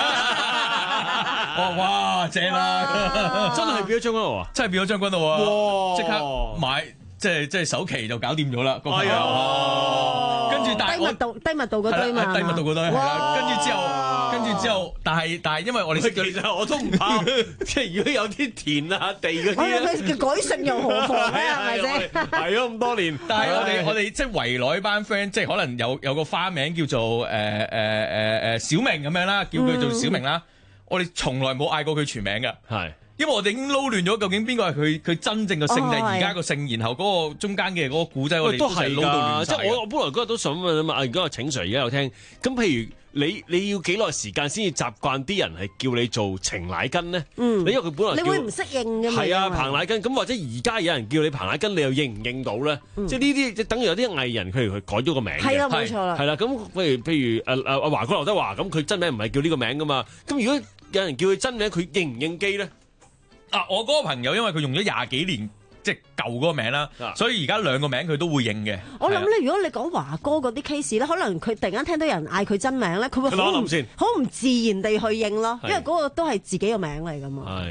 哇哇，正啦！ 真係變咗將軍澳啊！ 真係變咗將軍澳啊！即刻買，即係即係首期就搞掂咗啦，個朋友。跟住但係低密度低密度嗰堆嘛， 低密度嗰堆係啦。跟住之後，跟住之後，但係但係因為我哋識咗， 其實我都唔怕，即係如果有啲田啊地嗰啲咧， 佢改姓又何妨咧？係咪先？ 係咗咁多年， 但係我哋我哋即係圍內班 friend，即係可能有有個花名叫做誒誒誒誒小明咁樣啦，叫佢做小明啦。我哋從來冇嗌過佢全名㗎，係因為我哋已經撈亂咗，究竟邊個係佢佢真正嘅姓定而家個姓，然後嗰個中間嘅嗰個古仔，我哋都係撈到亂晒。 即係我我本來嗰日都想問啊嘛，而家請 Sir 而家有聽，咁譬如你你要幾耐時間先至習慣啲人係叫你做程乃根呢？嗯，你因為佢本來你會唔適應㗎嘛？ 係啊，彭乃根咁，或者而家有人叫你彭乃根，你又認唔認到咧？即係呢啲即係等於有啲藝人，譬如佢改咗個名嘅， 係啦，冇錯啦， 係啦。咁譬如譬如誒誒阿華哥劉德華，咁佢真名唔係叫呢個名噶嘛？咁如果有人叫佢真名，佢認唔認機咧？ 啊，我嗰個朋友因為佢用咗廿幾年。即係舊嗰個名啦，所以而家兩個名佢都會認嘅。 我諗咧，如果你講華哥嗰啲 case 咧，可能佢突然間聽到有人嗌佢真名咧，佢會好唔好唔自然地去認咯，因為嗰個都係自己嘅名嚟㗎嘛。係。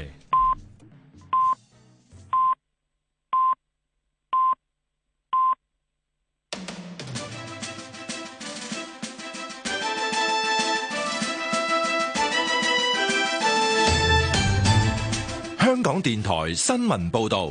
香港電台新聞報導。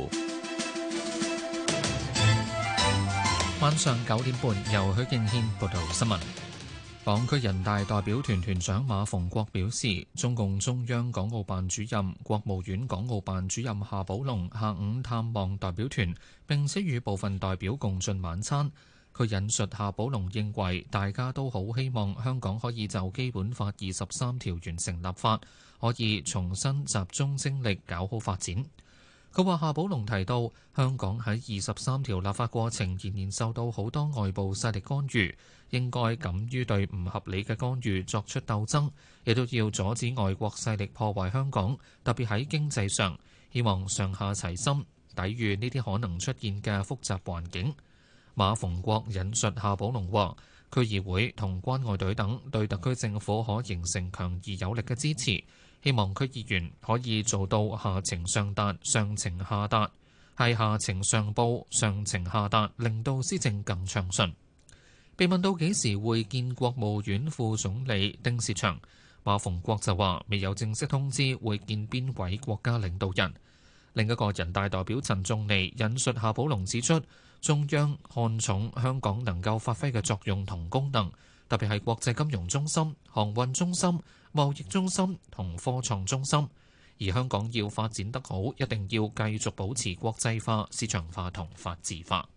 晚上九點半，由許敬軒報道新聞。港區人大代表團團長馬逢國表示，中共中央港澳辦主任、國務院港澳辦主任夏寶龍下午探望代表團，並且與部分代表共進晚餐。佢引述夏寶龍認為，大家都好希望香港可以就基本法二十三條完成立法，可以重新集中精力搞好發展。佢話夏寶龍提到，香港喺二十三條立法過程仍然受到好多外部勢力干預，應該敢於對唔合理嘅干預作出鬥爭，亦都要阻止外國勢力破壞香港，特別喺經濟上，希望上下齊心，抵禦呢啲可能出現嘅複雜環境。馬逢國引述夏寶龍話，區議會同關愛隊等對特區政府可形成強而有力嘅支持。希望區議員可以做到下情上達、上情下達，係下情上報、上情下達，令到施政更暢順。被問到幾時會見國務院副總理丁薛祥，馬逢國就話未有正式通知會見邊位國家領導人。另一個人大代表陳仲尼引述夏寶龍指出，中央看重香港能夠發揮嘅作用同功能，特別係國際金融中心、航運中心、貿易中心同科創中心，而香港要發展得好，一定要繼續保持國際化、市場化同法治化。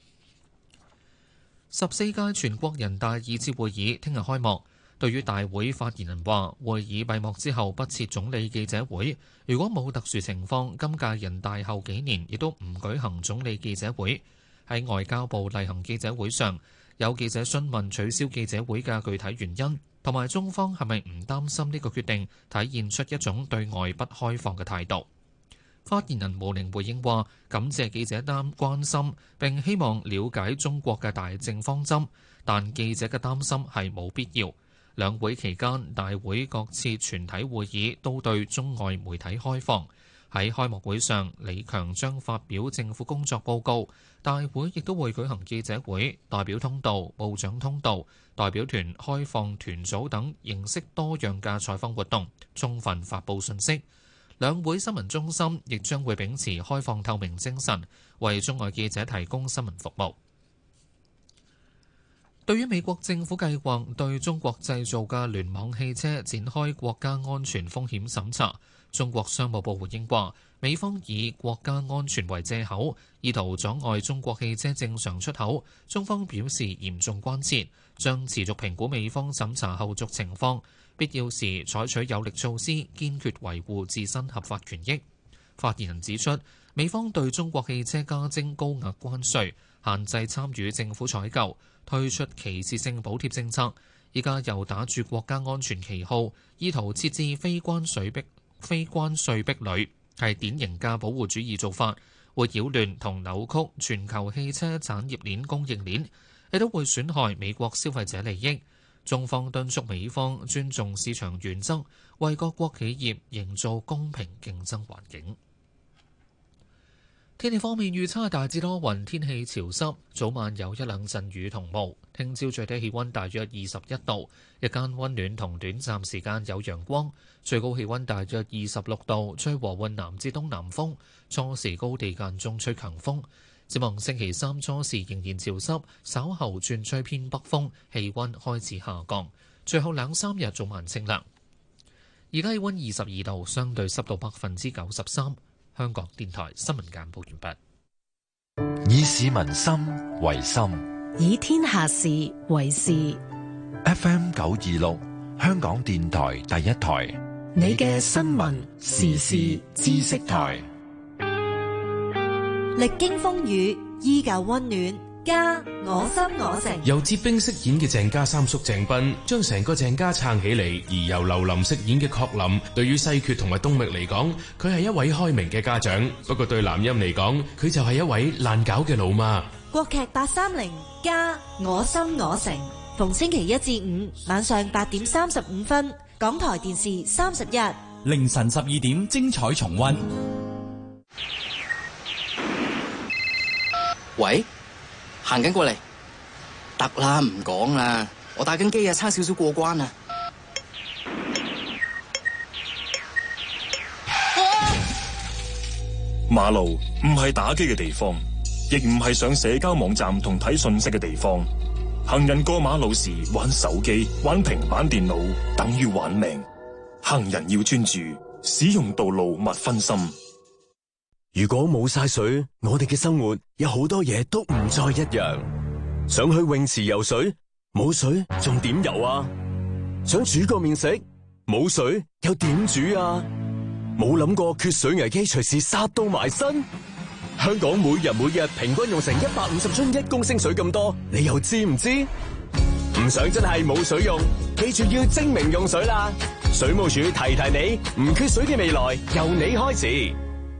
十四屆全國人大二次會議聽日開幕。對於大會發言人話，會議閉幕之後不設總理記者會，如果冇特殊情況，今屆人大後幾年亦都唔舉行總理記者會。喺外交部例行記者會上，有記者詢問取消記者會嘅具體原因，同埋中方係咪唔擔心呢個決定體現出一種對外不開放嘅態度。發言人毛寧回應話，感謝記者擔關心並希望了解中國嘅大政方針，但記者嘅擔心係冇必要。兩會期間，大會各次全體會議都對中外媒體開放。喺開幕會上，李強將發表政府工作報告，大會亦都會舉行記者會、代表通道、部長通道、代表團開放團組等形式多樣嘅採訪活動，充分發布信息。兩會新聞中心亦將會秉持開放透明精神，為中外記者提供新聞服務。對於美國政府計劃對中國製造嘅聯網汽車展開國家安全風險審查，中國商務部回應話，美方以國家安全為藉口，意圖阻礙中國汽車正常出口，中方表示嚴重關切，將持續評估美方審查後續情況，必要時採取有力措施，堅決維護自身合法權益。發言人指出，美方對中國汽車加徵高額關稅，限制參與政府採購，推出歧視性補貼政策，依家又打住國家安全旗號，意圖設置非關稅壁非關稅壁壘，係典型嘅保護主義做法，會擾亂同扭曲全球汽車產業鏈供應鏈，亦都會損害美國消費者利益。中方敦促美方尊重市場原則，為各國企業營造公平競爭環境。天氣方面預測大致多雲，天氣潮濕，早晚有一兩陣雨同霧。聽朝最低氣溫大約二十一度，日間溫暖同短暫時間有陽光，最高氣溫大約二十六度，吹和緩南至東南風，初時高地間中吹強風。展望星期三初時仍然潮濕，稍後轉吹偏北風，氣溫開始下降。最後兩三日早晚清涼。 而家氣溫二十二度，相對濕度百分之九十三。香港電台新聞簡報完畢。 以市民心為心， 以天下事為事。 F M 九二六，香港電台第一台， 你嘅新聞時事知識台， 歷經風雨，依舊溫暖。家我心我城， 由哲冰飾演嘅鄭家三叔鄭斌，將成個鄭家撐起嚟；而由劉琳飾演嘅郝林，對於西決同埋東覓嚟講，佢係一位開明嘅家長；不過對南音嚟講，佢就係一位爛搞嘅老媽。 國劇八三零家我心我城，逢星期一至五晚上八點三十五分，港台電視三十一， 凌晨十二點精彩重溫。 喂？行緊過嚟，得啦，唔講啦，我打緊機啊，差少少過關啊！ 馬路唔係打機嘅地方，亦唔係上社交網站同睇信息嘅地方。行人過馬路時玩手機、玩平板電腦，等於玩命。行人要專注，使用道路勿分心。 如果冇晒水，我哋嘅生活有好多嘢都唔再一樣。想去泳池游水，冇水仲點游啊？想煮個麵食，冇水又點煮啊？冇諗過缺水危機隨時殺到埋身。香港每日每日平均用成一百五十樽一公升水咁多，你又知唔知？唔想真係冇水用，記住要精明用水啦！水務署提提你，唔缺水嘅未來由你開始。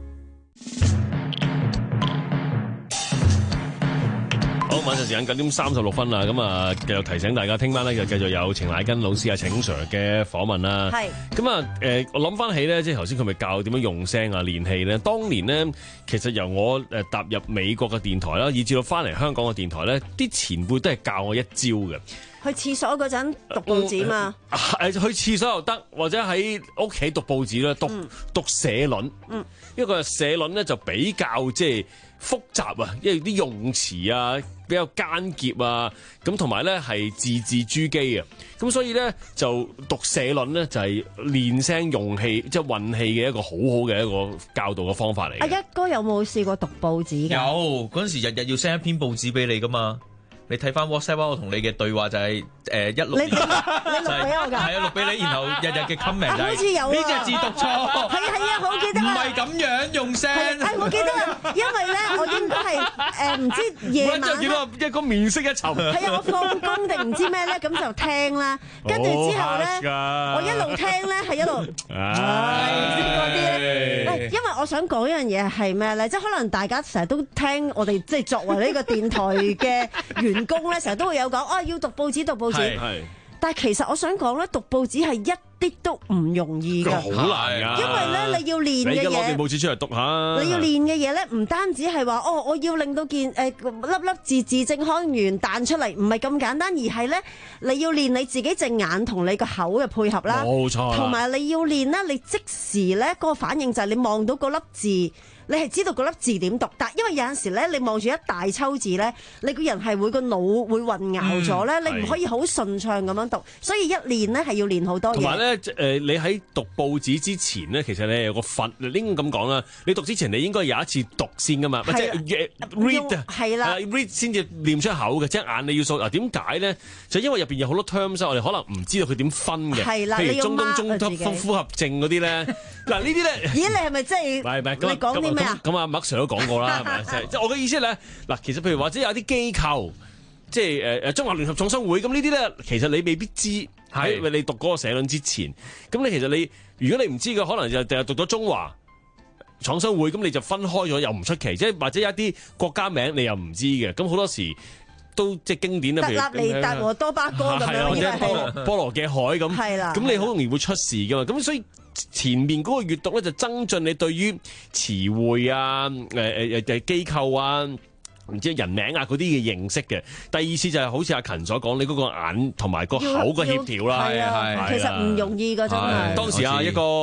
好，晚上時間九點三十六分啦，咁啊，繼續提醒大家，聽晚咧就繼續有程乃根老師啊，請 Sir 嘅訪問啦。係，咁啊，誒，我諗翻起咧，即係頭先佢咪教點樣用聲啊、練氣咧。當年咧，其實由我誒踏入美國嘅電台啦，以至到翻嚟香港嘅電台咧，啲前輩都係教我一招嘅。 去廁所嗰陣讀報紙嘛？ 誒，去廁所又得，或者喺屋企讀報紙啦，讀、嗯、讀社論。嗯，因為個社論咧就比較即係複雜啊，因為啲用詞啊比較艱澀啊，咁同埋咧係字字珠璣啊，咁所以咧就讀社論咧就係練聲用氣，即係運氣嘅一個好好嘅一個教導嘅方法嚟。 阿一哥有冇試過讀報紙㗎？ 有，嗰陣時日日要 send 一篇報紙俾你㗎嘛。你睇翻 WhatsApp 我同你嘅對話就係誒一錄， 你錄俾我㗎， 係啊錄俾你，然後日日嘅 comment 就係好似有呢隻字讀錯， 係啊係啊，我記得唔係咁樣用聲， 係我記得，因為咧我應該係誒唔知夜晚， 見到一個面色一沉， 係啊我放工定唔知咩咧，咁就聽啦，跟住之後咧我一路聽咧係一路，唉嗰啲咧，喂，因為我想講一樣嘢係咩咧，即係可能大家成日都聽我哋即係作為呢個電台嘅員工咧，成日都會有講啊，要讀報紙讀報紙，但係其實我想講咧，讀報紙係一啲都唔容易㗎， 好難㗎， 因為咧你要練嘅嘢， 你而家攞段報紙出嚟讀下， 你要練嘅嘢咧，唔單止係話哦，我要令到件誒粒粒字字正腔圓彈出嚟，唔係咁簡單，而係咧你要練你自己隻眼同你個口嘅配合啦， 冇錯， 同埋你要練咧，你即時咧嗰個反應就係你望到嗰粒字。你係知道嗰粒字點讀，但因為有陣時咧，你望住一大抽字咧，你個人係會個腦會混淆咗咧，嗯、你唔可以好順暢咁樣讀，所以一練咧係要練好多嘢。 同埋咧，誒你喺讀報紙之前咧，其實你有個訓，應該咁講啦。你讀之前你應該有一次讀先噶嘛，即係 read 啊， 係啦 ，read 先至唸出口嘅，即係眼你要數。嗱點解咧？就因為入邊有好多 terms，我哋可能唔知道佢點分嘅。係啦，譬如中東中突呼合症嗰啲咧，嗱呢啲咧， 咦？你係咪真係？ 唔係唔係， 你講啲咩啊？ 咁阿麥 Sir 都講過啦，係咪？即係即係我嘅意思咧，嗱，其實譬如或者有啲機構，即係誒誒中華聯合創新會，咁呢啲咧，其實你未必知，喺因為你讀嗰個社論之前，咁你其實你如果你唔知嘅，可能就就係讀咗中華創新會，咁你就分開咗，又唔出奇，即係或者有一啲國家名你又唔知嘅，咁好多時都即係經典啦，譬如特立尼達和多巴哥咁樣， 或者波波羅嘅海咁，係啦，咁你好容易會出事噶嘛，咁所以。前面嗰個閱讀咧就增進你對於詞彙啊、誒誒誒機構啊、唔知人名啊嗰啲嘅認識嘅。第二次就係好似阿勤所講，你嗰個眼同埋個口嘅協調啦， 係啊，其實唔容易㗎真係。 當時啊一個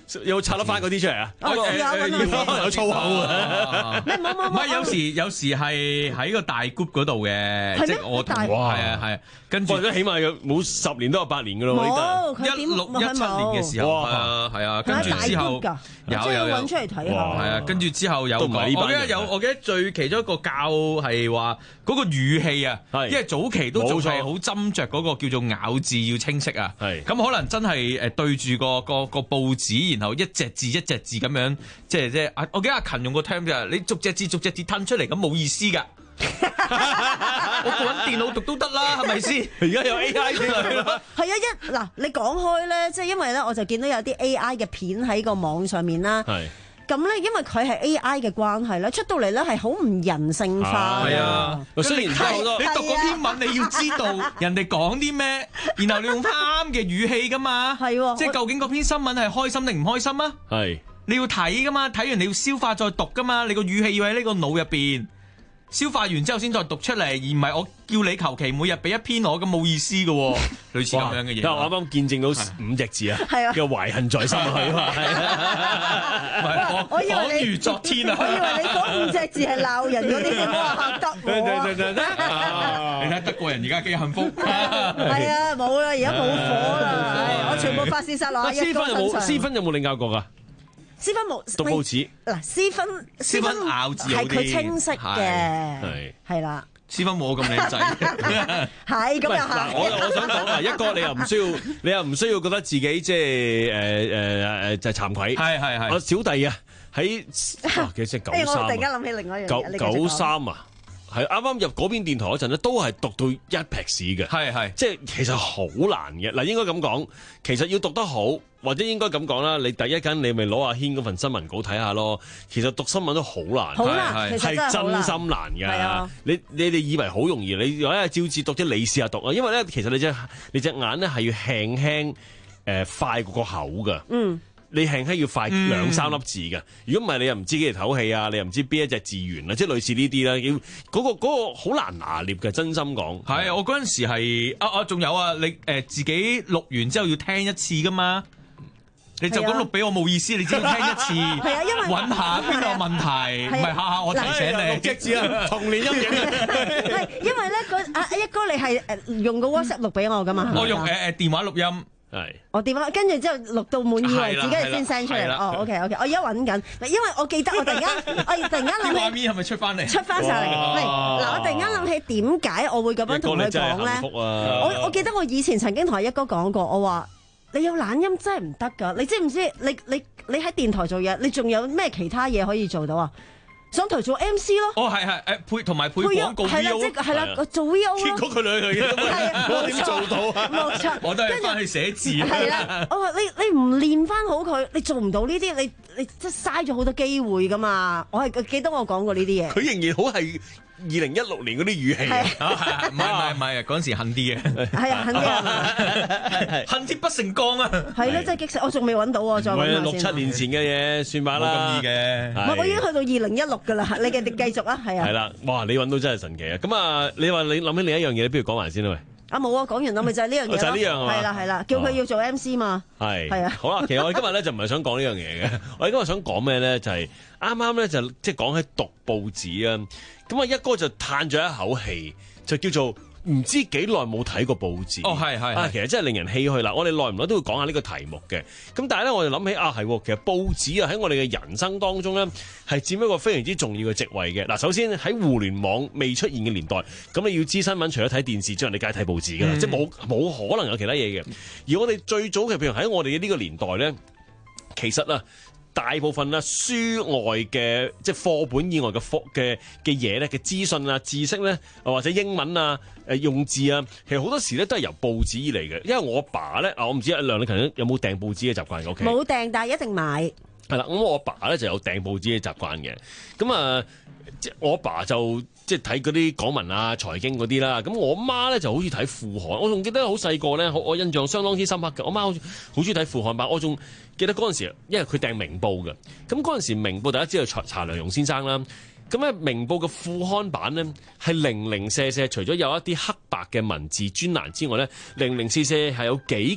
有拆得翻嗰啲出嚟啊？ 我試下搵下有粗口啊！ 咩冇冇唔係有時有時係喺個大 group 嗰度嘅，即係我同係啊係啊，跟住都起碼有冇十年都有八年噶咯喎， 一六一七年嘅時候係啊係啊，跟住之後有有有揾出嚟睇下， 係啊，跟住之後有講，我記得有我記得最其中一個教係話嗰個語氣啊，因為早期都仲係好斟酌嗰個叫做咬字要清晰啊，咁可能真係誒對住個個個報紙，然後一隻字一隻字咁樣，即係即係我記得阿勤用個 term 就係你逐隻字逐隻字吞出嚟咁冇意思㗎。我揾電腦讀都得啦，係咪先？ 而家有 A I 出嚟啦。 係啊，一嗱你講開咧，即係因為咧，我就見到有啲 A I 嘅片喺個網上面啦。 係。 咁咧，因為佢係 A I 嘅關係咧，出到嚟咧係好唔人性化嘅。 係啊，雖然好多，你讀嗰篇文你要知道人哋講啲咩，然後你用翻啱嘅語氣噶嘛。 係喎， 即係究竟嗰篇新聞係開心定唔開心啊？ 係。你要睇噶嘛，睇完你要消化再讀噶嘛，你個語氣要喺呢個腦入邊。消化完之後先再讀出嚟，而唔係我叫你求其每日俾一篇我咁冇意思嘅喎，類似咁樣嘅嘢。 我啱啱見證到五隻字啊，叫懷恨在心啊， 我我以為你如昨天啊， 我以為你嗰五隻字係鬧人嗰啲，哇得我你睇德國人而家幾幸福。 係啊，冇啦，而家冇火啦，我全部發泄晒落一哥身上。 私分有冇領教過㗎？ 私分冇讀報紙嗱，私分私分咬字係佢清晰嘅， 係係啦。 私分冇咁靚仔， 係咁又係。 我我想講啊，一哥你又唔需要，你又唔需要覺得自己即係誒誒誒就係慚愧。 係係係。 我小弟啊喺幾隻九三， 我突然間諗起另外一樣嘢。 九九三啊，係啱啱入嗰邊電台嗰陣咧，都係讀到一撇屎嘅。 係係， 即係其實好難嘅。嗱，應該咁講，其實要讀得好。或者應該咁講啦，你第一間你咪攞阿軒嗰份新聞稿睇下咯。其實讀新聞都好難， 好難， 係真心難㗎。你你哋以為好容易，你有一日照字讀啫，你試下讀啊。因為咧，其實你隻你隻眼咧係要輕輕誒快過個口㗎。 嗯， 你輕輕要快兩三粒字㗎。如果唔係，你又唔知幾條唞氣啊，你又唔知邊一隻字源啊，即係類似呢啲啦。要嗰個嗰個好難拿捏嘅，真心講。 係我嗰陣時係啊啊，仲有啊，你誒自己錄完之後要聽一次㗎嘛。你就咁錄俾我冇意思，你只要聽一次， 係啊，因為揾下邊個問題，唔係下下我提醒你。 即字啊，童年陰影。 係因為咧，個阿一哥你係誒用個 WhatsApp 錄俾我噶嘛？ 我用誒誒電話錄音。 係。 我電話跟住之後錄到滿意為止，跟住先 send 出嚟。哦 ，OK OK，我而家揾緊，因為我記得我突然間，我突然間諗起。 畫面係咪出翻嚟？ 出翻晒嚟。嗱，我突然間諗起點解我會咁樣同佢講咧？我我記得我以前曾經同一哥講過，我話。你有懶音真係唔得㗎，你知唔知？你你你喺電台做嘢，你仲有咩其他嘢可以做到啊？上台做 M C 咯。 哦，係係誒配同埋配廣告 V O。 係啦，即係啦，做 V O 咯。 結果佢兩樣嘢都冇點做到啊！ 冇錯， 我都係翻去寫字。 係啦，我話你你唔練翻好佢，你做唔到呢啲，你你即係嘥咗好多機會㗎嘛。我係記得我講過呢啲嘢。 佢仍然好係。二零一六年嗰啲語氣啊，唔係唔係唔係，嗰陣時恨啲嘅， 係啊，恨啲啊， 恨鐵不成鋼啊， 係咯，真係激死！我仲未揾到喎，再揾下先。 六七年前嘅嘢算吧啦， 冇咁易嘅。 唔係，我已經去到二零一六㗎啦，你嘅繼續啊，係啊。 係啦，哇！你揾到真係神奇啊！咁啊，你話你諗起另一樣嘢，你不如講埋先啦，喂。 啊冇啊，講完啦，咪就係呢樣嘢咯。 就係呢樣啊， 係啦係啦，叫佢要做 M C 嘛。 係係啊。 好啦，其實我哋今日咧就唔係想講呢樣嘢嘅，我哋今日想講咩咧？就係啱啱咧就即係講起讀報紙啊。咁啊，一哥就嘆咗一口氣，就叫做唔知幾耐冇睇過報紙。 哦，係係啊，其實真係令人唏噓啦。我哋耐唔耐都會講下呢個題目嘅。咁但係咧，我哋諗起啊，係其實報紙啊喺我哋嘅人生當中咧係佔一個非常之重要嘅席位嘅。嗱，首先喺互聯網未出現嘅年代，咁你要知新聞，除咗睇電視之外，你梗係睇報紙㗎啦，嗯、即係冇冇可能有其他嘢嘅。而我哋最早嘅，譬如喺我哋嘅呢個年代咧，其實啊。大部分啦書外嘅即係課本以外嘅課嘅嘅嘢咧嘅資訊啊知識咧或者英文啊誒用字啊，其實好多時咧都係由報紙而嚟嘅。因為我阿爸咧啊，我唔知阿梁禮勤有冇訂報紙嘅習慣嘅屋企？ 冇訂，但係一定買。係啦，咁我阿爸咧就有訂報紙嘅習慣嘅。咁啊，即係我阿爸就即係睇嗰啲港聞啊、財經嗰啲啦。咁我媽咧就好似睇副刊。我仲記得好細個咧，我印象相當之深刻嘅。我媽好好中意睇副刊版，我仲記得嗰陣時，因為佢訂明報嘅。咁嗰陣時明報大家知道查查良鏞先生啦。咁咧明報嘅副刊版咧係零零舍舍，除咗有一啲黑白嘅文字專欄之外咧，零零舍舍係有幾格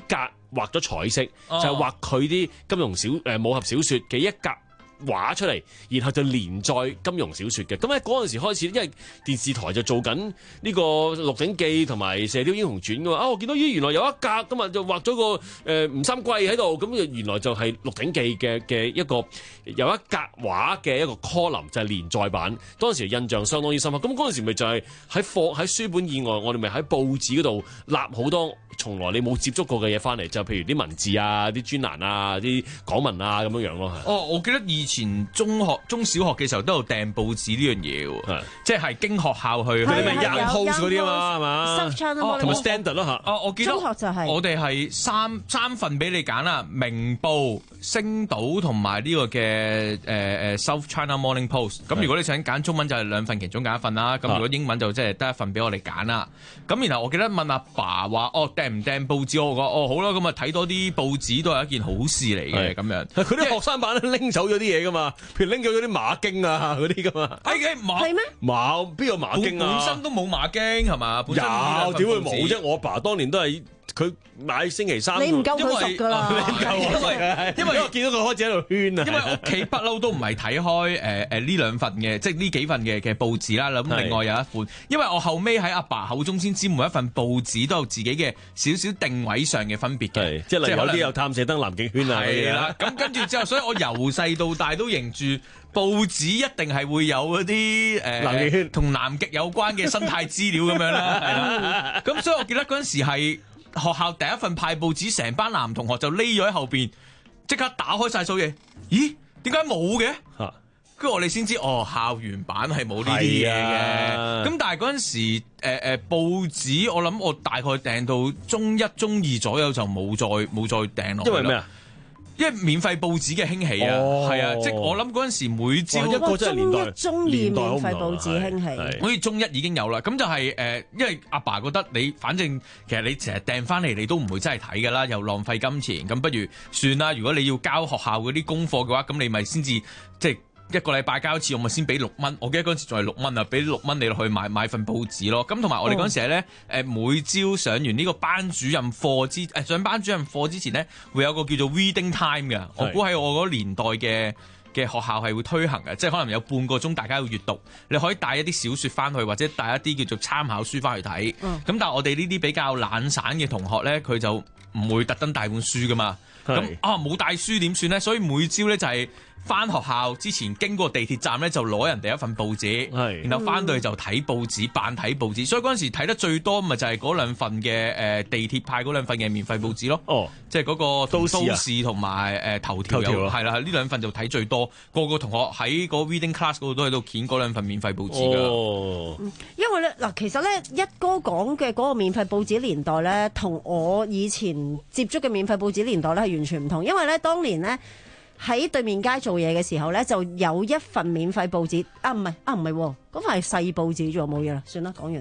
畫咗彩色， 哦就係畫佢啲金庸小誒武俠小説嘅一格畫出嚟，然後就連載金庸小説嘅。咁喺嗰陣時開始，因為電視台就做緊呢個《鹿鼎記》同埋《射雕英雄傳》噶嘛。啊，我見到咦，原來有一格咁啊，就畫咗個誒吳三桂喺度，咁原來就係《鹿鼎記》嘅嘅一個有一格畫嘅一個 column 就係連載版。當時印象相當之深刻。咁嗰陣時咪就係喺課喺書本以外，我哋咪喺報紙嗰度立好多從來你冇接觸過嘅嘢翻嚟，就譬如啲文字啊、啲專欄啊、啲港文啊咁樣樣咯。 哦，我記得以前中學、中小學嘅時候都有訂報紙呢樣嘢喎，即係經學校去， 佢哋咪 Young Post 嗰啲啊嘛，係嘛？同埋 Standard 咯嚇。 哦，我記得中學就係我哋係三三份俾你揀啦，明報、星島同埋呢個嘅誒誒 South China Morning Post。咁如果你想揀中文就係兩份其中揀一份啦。咁如果英文就即係得一份俾我哋揀啦。咁然後我記得問阿爸話：哦，訂唔訂報紙？我講：哦，好啦，咁啊睇多啲報紙都係一件好事嚟嘅咁樣。 佢啲學生版拎走咗啲嘢噶嘛，譬如拎咗嗰啲馬經啊嗰啲噶嘛。 係嘅馬係咩？ 馬邊有馬經啊？ 本身都冇馬經係嘛？有點會冇啫？我阿爸當年都係。佢買星期三， 你唔夠佢熟㗎啦， 因為因為我見到佢開始喺度圈啊， 因為屋企不嬲都唔係睇開誒誒呢兩份嘅，即係呢幾份嘅嘅報紙啦。咁另外有一款，因為我後尾喺阿爸口中先知每一份報紙都有自己嘅少少定位上嘅分別嘅， 即係例如有啲有探射燈、南極圈啊， 係啦。咁跟住之後，所以我由細到大都認住報紙一定係會有嗰啲誒南極圈同南極有關嘅生態資料咁樣啦，係啦。咁所以我記得嗰陣時係。學校第一份派報紙，成班男同學就匿咗喺後邊，即刻打開晒所有嘢。咦？點解冇嘅？跟住我哋先知，哦，校園版係冇呢啲嘢嘅。咁、啊、但係嗰陣時，誒、呃、誒報紙，我諗我大概訂到中一、中二左右就冇再冇再訂落去啦。因為咩啊？因為免費報紙嘅興起啊，係、哦、啊，即係我諗嗰陣時每朝一個真係年代，中一、中二免費報紙興起， 好似中一已經有啦。咁就係、是、誒、呃，因為阿爸覺得你反正其實你成日訂翻嚟，你都唔會真係睇㗎啦，又浪費金錢，咁不如算啦。如果你要交學校嗰啲功課嘅話，咁你咪先至即係。一個禮拜交一次，我咪先俾六蚊。我記得嗰陣時仲係六蚊啊，俾六蚊你落去買買份報紙咯。咁同埋我哋嗰陣時咧，誒每朝上完呢個班主任課之誒上班主任課之前咧，會有個叫做 reading time 嘅。我估喺我嗰年代嘅嘅學校係會推行嘅，即係可能有半個鐘大家要閱讀，你可以帶一啲小説翻去，或者帶一啲叫做參考書翻去睇。咁、嗯、但係我哋呢啲比較懶散嘅同學咧，佢就唔會特登帶本書噶嘛。咁啊冇帶書點算咧？所以每朝咧就係、是。翻學校之前經過地鐵站咧，就攞人哋一份報紙，然後翻到去就睇報紙，扮睇報紙。所以嗰陣時睇得最多咪就係嗰兩份嘅誒地鐵派嗰兩份嘅免費報紙咯。哦，即係嗰個都市同埋誒頭條有係啦，呢兩份就睇最多。個個同學喺個 reading class 嗰度都喺度揀嗰兩份免費報紙㗎。哦， 因為咧嗱，其實咧一哥講嘅嗰個免費報紙年代咧，同我以前接觸嘅免費報紙年代咧係完全唔同。因為咧當年咧。喺對面街做嘢嘅時候咧，就有一份免費報紙啊，唔係啊，唔係喎，嗰份係細報紙啫喎，冇嘢啦，算啦，講完。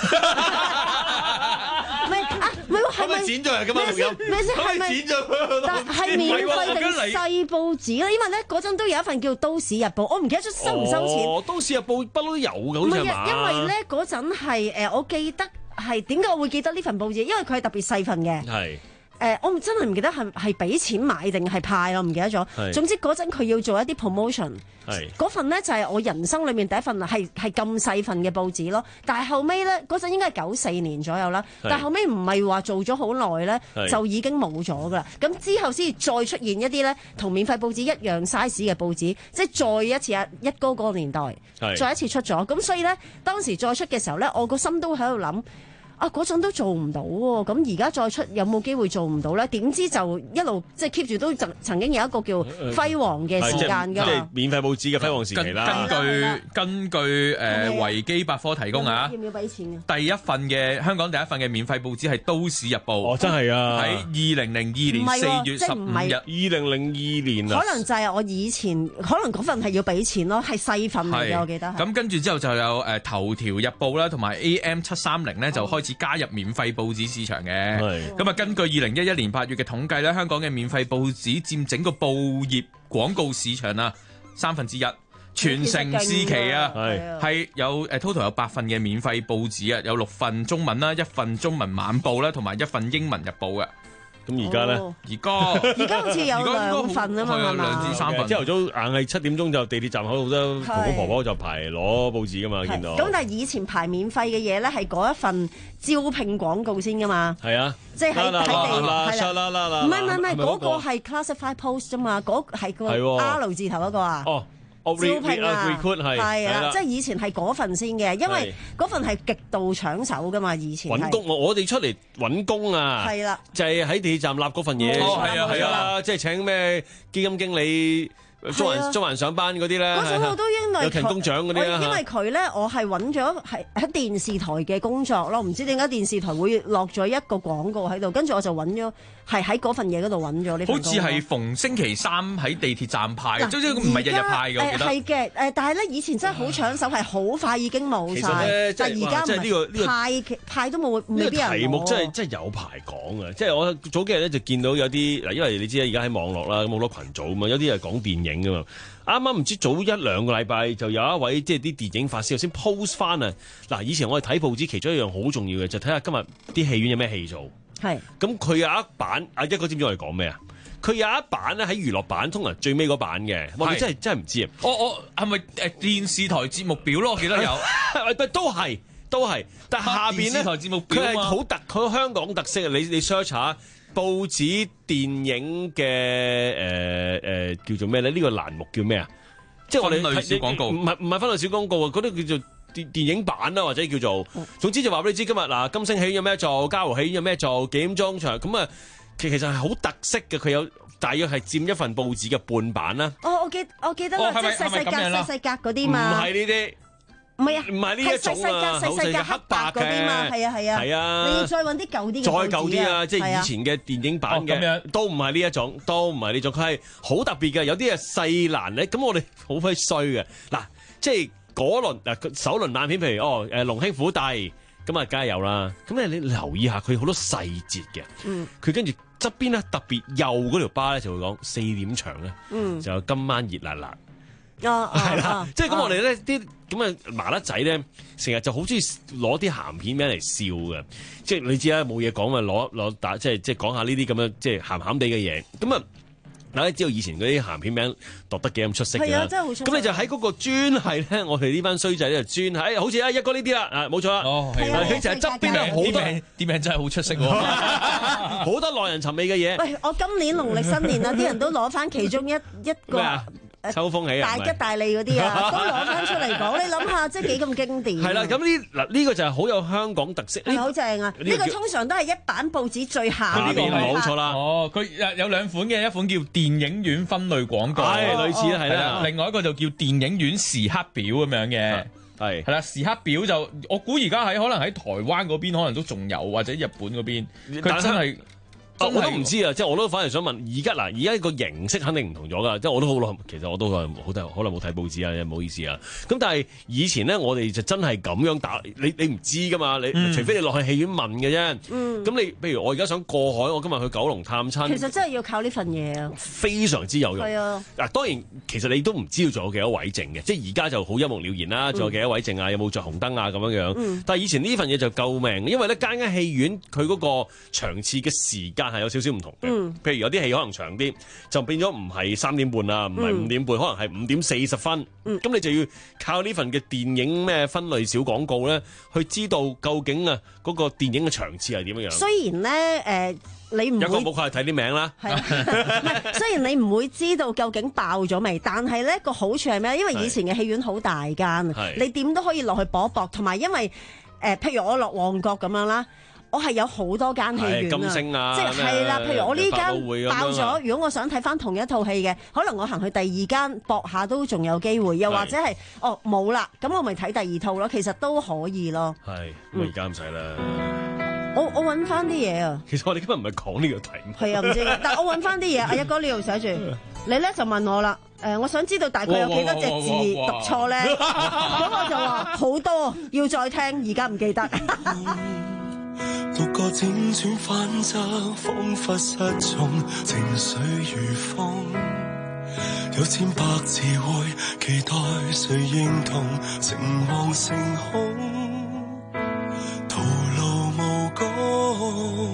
唔係啊，唔係喎，係咪剪咗啊？咁啊，錄音咩先？係咪剪咗？ 但係免費定細報紙咧？因為咧嗰陣都有一份叫《都市日報》，我唔記得咗收唔收錢。 哦，《都市日報》不嬲都有嘅，好似係嘛？ 唔係啊，因為咧嗰陣係誒，我記得係點解我會記得呢份報紙？因為佢係特別細份嘅。係。誒、呃，我真係唔記得係係俾錢買定係派咯，唔記得咗。總之嗰陣佢要做一啲 promotion，嗰份呢就係、是、我人生裏面第一份係係咁細份嘅報紙咯。但係後尾呢，嗰陣應該係九四年左右啦。但係後尾唔係話做咗好耐呢，就已經冇咗噶啦。咁之後先再出現一啲呢同免費報紙一樣 size 嘅報紙，即係再一次啊一哥嗰個年代，再一次出咗。咁所以呢，當時再出嘅時候呢，我個心都喺度諗。啊！嗰陣都做唔到喎，咁而家再出有冇機會做唔到咧？點知就一路即係 keep 住都曾曾經有一個叫輝煌嘅時間㗎嘛。 即係免費報紙嘅輝煌時期啦。 根據根據誒維基百科提供啊， 要唔要俾錢嘅？ 第一份嘅香港第一份嘅免費報紙係《都市日報》。 哦，真係啊！ 喺二零零二年四月十五日， 二零零二年啊。 可能就係我以前，可能嗰份係要俾錢咯，係細份嚟嘅，我記得。 咁跟住之後就有誒頭條日報啦，同埋 A M 七三零咧就開始加入免費報紙市場嘅。咁啊，根據二零一一年八月嘅統計咧，香港嘅免費報紙佔整個報業廣告市場啊三分之一。全盛時期啊，係有誒 total 有八份嘅免費報紙啊，有六份中文啦，一份中文晚報啦，同埋一份英文日報嘅。 咁而家咧， 而家而家好似有兩份啊嘛，係嘛？ 兩至三份。 朝頭早硬係七點鐘就地鐵站口好多婆婆婆婆就排攞報紙噶嘛，見到。 咁但係以前排免費嘅嘢咧，係嗰一份招聘廣告先噶嘛。 係啊， 即係喺喺地係啦。 唔係唔係唔係，嗰個係 classified post 啫嘛，嗰係個 R 字頭嗰個啊。 哦。 招聘啊， 係啊，即係以前係嗰份先嘅，因為嗰份係極度搶手噶嘛，以前揾工，我哋出嚟揾工啊， 係啦， 就係喺地鐵站立嗰份嘢， 係啊係啊， 即係請咩基金經理。中環中環上班嗰啲咧， 嗰種我都因為有勤工獎嗰啲啊， 因為佢咧，我係揾咗係喺電視台嘅工作咯，唔知點解電視台會落咗一個廣告喺度，跟住我就揾咗係喺嗰份嘢嗰度揾咗呢份工。 好似係逢星期三喺地鐵站派，即係唔係日日派嘅，我記得。 係嘅，誒，但係咧以前真係好搶手，係好快已經冇晒。但係而家唔係派派都冇，未必有。 題目真係真係有排講啊！即係我早幾日咧就見到有啲嗱，因為你知而家喺網絡啦，咁好多群組啊嘛，有啲係講電影噶嘛。啱啱唔知早一兩個禮拜就有一位即係啲電影發燒先 post 翻啊！嗱，以前我哋睇報紙，其中一樣好重要嘅就睇下今日啲戲院有咩戲做。 係。咁佢有一版，阿一哥知唔知我哋講咩啊？佢有一版咧喺娛樂版，通常最尾嗰版嘅。哇！你真係真係唔知啊！ 我我係咪誒電視台節目表咯？我記得有， 都係都係。但係下邊咧，電視台節目表佢係好特，佢香港特色啊！你你 search 下。報紙電影嘅誒誒叫做咩咧？呢、這個欄目叫咩啊？即係我哋分類小廣告， 唔係唔係分類小廣告啊！嗰啲叫做電電影版啦，或者叫做，總之就話俾你知今日嗱，金星戲院有咩做，嘉禾戲院有咩做，幾點鐘場咁啊？其其實係好特色嘅，佢有大約係佔一份報紙嘅半版啦。 哦，我記我記得啦，即係細細格細細格嗰啲嘛。 唔係呢啲。 唔係啊， 唔係呢一種啊， 細細格黑白嗰啲嘛，係啊係啊，係啊，你要再揾啲舊啲嘅， 再舊啲啊，即係以前嘅電影版嘅，都唔係呢一種，都唔係呢種，佢係好特別嘅，有啲係細欄咧，咁我哋好鬼衰嘅，嗱，即係嗰輪嗱首輪爛片，譬如哦誒龍兄虎弟，咁啊梗係有啦，咁咧你留意下佢好多細節嘅，嗯，佢跟住側邊咧特別右嗰條巴咧就會講四點場咧，嗯，就有今晚熱辣辣。 哦， 係啦，即係咁，我哋咧啲咁嘅麻甩仔咧，成日就好中意攞啲鹹片名嚟笑嘅，即係你知啦，冇嘢講咪攞攞打，即係即係講下呢啲咁樣即係鹹鹹地嘅嘢。咁啊，大家知道以前嗰啲鹹片名讀得幾咁出色嘅啦， 真係好出色。 咁你就喺嗰個專係咧，我哋呢班衰仔咧就專喺，好似啊一哥呢啲啦，啊冇錯啦， 哦係啊，佢就係側邊咧好多啲名真係好出色喎， 好多耐人尋味嘅嘢。 喂，我今年農曆新年啊，啲人都攞翻其中一一個。 秋風起啊！ 大吉大利嗰啲啊，都攞翻出嚟講，你諗下，即係幾咁經典。 係啦，咁呢嗱呢個就係好有香港特色， 係好正啊！呢個通常都係一版報紙最下邊冇錯啦。 哦，佢有有兩款嘅，一款叫電影院分類廣告， 係類似啦，係啦。 另外一個就叫電影院時刻表咁樣嘅，係係啦。時刻表就我估而家喺可能喺台灣嗰邊可能都仲有，或者日本嗰邊，佢真係。 我都唔知啊，即係我都反而想問，而家嗱，而家個形式肯定唔同咗噶，即係我都好耐，其實我都好好耐冇睇報紙啊，唔好意思啊。咁但係以前咧，我哋就真係咁樣打，你你唔知噶嘛，你、嗯、除非你落去戲院問嘅啫。咁、嗯、你譬如我而家想過海，我今日去九龍探親， 其實真係要靠呢份嘢啊， 非常之有用。係啊，嗱當然其實你都唔知道仲有幾多位剩嘅，即係而家就好一目了然啦，仲有幾多位剩啊，有冇着紅燈啊咁樣樣。嗯、但係以前呢份嘢就救命，因為咧間間戲院佢嗰個場次嘅時間係有少少唔同嘅。嗯、譬如有啲戲可能長啲，就變咗唔係三點半啦，唔係五點半，嗯、可能係五點四十分。咁、嗯、你就要靠呢份嘅電影咩分類小廣告咧，去知道究竟啊嗰個電影嘅場次係點樣樣。雖然咧，誒、呃。你唔會一個冇概睇啲名啦， 係啊，唔係雖然你唔會知道究竟爆咗未，但係咧個好處係咩？因為以前嘅戲院好大間，你點都可以落去搏一搏，同埋因為誒、呃，譬如我落旺角咁樣啦，我係有好多間戲院金星啊， 即係係啦。譬如我呢間爆咗，如果我想睇翻同一套戲嘅，可能我行去第二間搏下都仲有機會，又或者係哦冇啦，咁我咪睇第二套咯，其實都可以咯。 係咁而家唔使啦。 我我揾翻啲嘢啊！ 其實我哋今日唔係講呢個題目。 係啊，唔知，但我揾翻啲嘢。阿一哥呢度寫住，你咧就問我啦。誒、呃，我想知道大概有幾多隻字讀錯咧？咁我就話好多，要再聽，而家唔記得。 獨個輾轉反側，彷彿失蹤，情緒如風。有千百次會期待，誰認同誠惶誠恐？徒勞無功，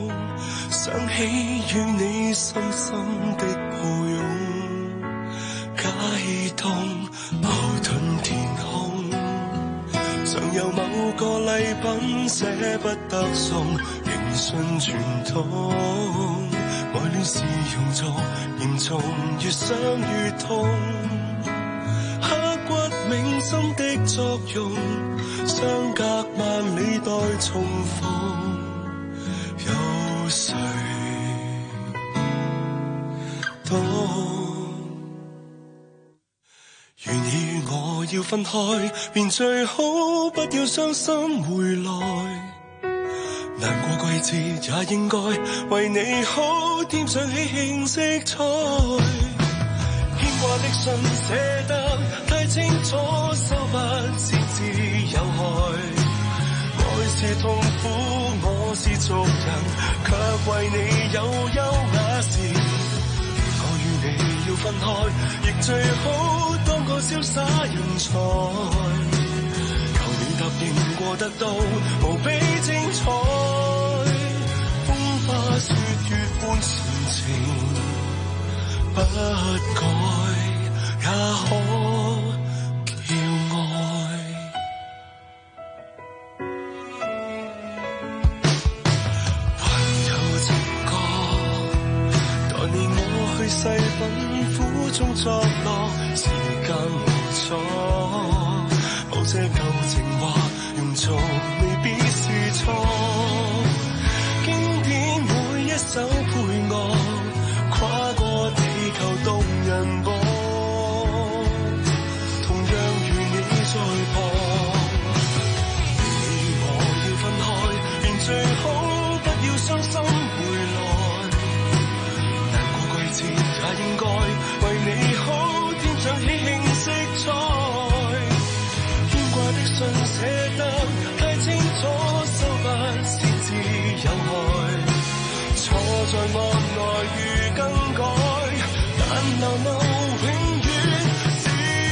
想起與你深深的抱擁，解凍矛盾填空，常有某個禮品捨不得送，仍信傳統，愛戀是用作嚴重，越想越痛，刻骨銘心的作用，相隔萬里待重逢，有誰懂？願意與我要分開，便最好不要傷心回來。難過季節也應該為你好添上喜慶色彩。牽掛的信寫得太清楚，收不先知有害。愛是痛苦，我是俗人，卻為你有優雅時。我與你要分開，亦最好當個瀟灑人才。求你答應過得到，無比精彩。風花雪月般純情，不改也可叫愛。還有情歌，待你我去細品苦中作樂，時間無阻。某些舊情話用錯未必是錯，經典每一首配樂，跨過地球動人播，同樣如你在旁。你我要分開，便最好不要傷心回來。難過季節也應該為你好添上喜慶色彩。的信寫得太清楚，收不先知有害。錯在案內如更改，但流露永遠是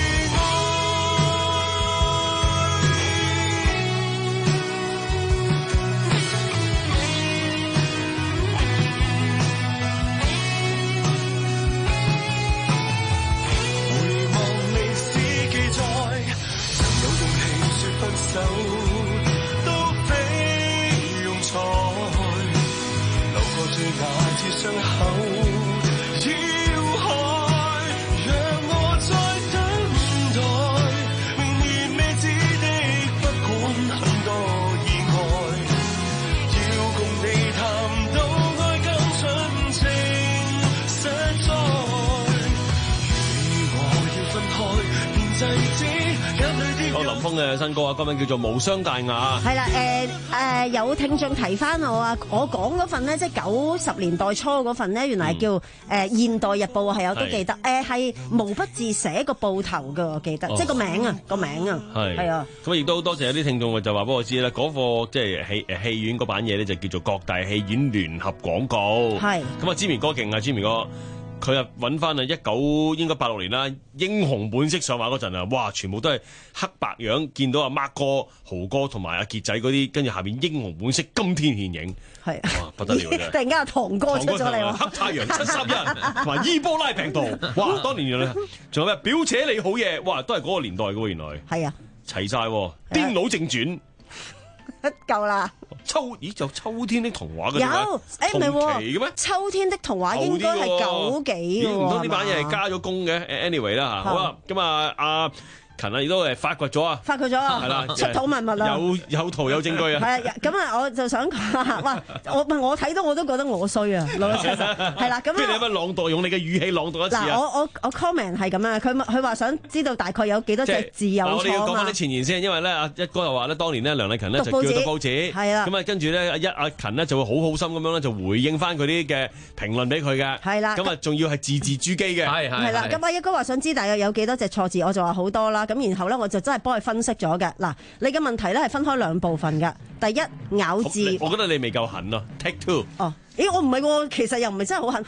回望歷史記載，分手都非用才，留過最牙齒傷口，要害，讓我再等待，明年未知的不管很多意外，要共你談到愛更盡情實在，與我要分開，便制止。 個林峰嘅新歌啊，歌名叫做《無傷大雅》。 係啦，誒、呃、誒、呃，有聽眾提翻我啊，我講嗰份呢，即係九十年代初嗰份呢，原來係叫誒、嗯呃《現代日報》啊，係我都記得，誒係毛筆字寫個報頭㗎，我記得，哦、即係個名啊，個名啊，係係啊。咁亦都多謝有啲聽眾就話俾我知啦，嗰個即係戲誒戲院嗰版嘢咧就叫做各大戲院聯合廣告。係咁啊，知名哥勁啊，知名哥。佢啊揾翻啊一九應該八六年啦，英雄本色上畫嗰陣啊，哇！全部都係黑白樣，見到阿 Mark 哥、豪哥同埋阿傑仔嗰啲，跟住下邊英雄本色今天獻影，係哇不得了啫！突然間阿唐哥出咗嚟喎，黑太陽七三一同埋伊波拉病毒，哇！當年原來仲有咩表姐你好嘢，哇！都係嗰個年代嘅喎，原來係啊，齊晒《癲佬正傳》。夠啦！秋咦就秋天的童話嘅有誒唔係喎嘅咩？秋天的童話應該係九幾嘅喎，唔通呢版嘢係加咗工嘅 ？anyway 啦嚇，好啦，咁啊阿勤啊亦都誒發掘咗啊，發掘咗啊，係啦，出土文物啦，有有圖有證據啊，係啊，咁啊我就想講哇，我唔係我睇到我都覺得我衰啊，老老實實係啦，咁啊，不如你有乜朗讀用你嘅語氣朗讀一次啊？嗱，我我我 comment 係咁啊，佢佢話想知道大概有幾多隻字有錯啊嘛？我哋要講翻啲前言先，因為咧阿一哥又話咧，當年咧梁禮勤咧就叫讀報紙，係啦，咁啊跟住咧一阿勤咧就會好好心咁樣咧就回應翻佢啲嘅評論俾佢嘅，係啦，咁啊仲要係字字珠璣嘅，係係啦，咁阿一哥話想知大約有幾多隻錯字，我就話好多啦，咁然後咧我就真係幫佢分析咗嘅。嗱，你嘅問題咧係分開兩部分嘅，第一咬字，我覺得你未夠狠咯 ，take two。哦，咦，我唔係喎，其實又唔係真係好狠。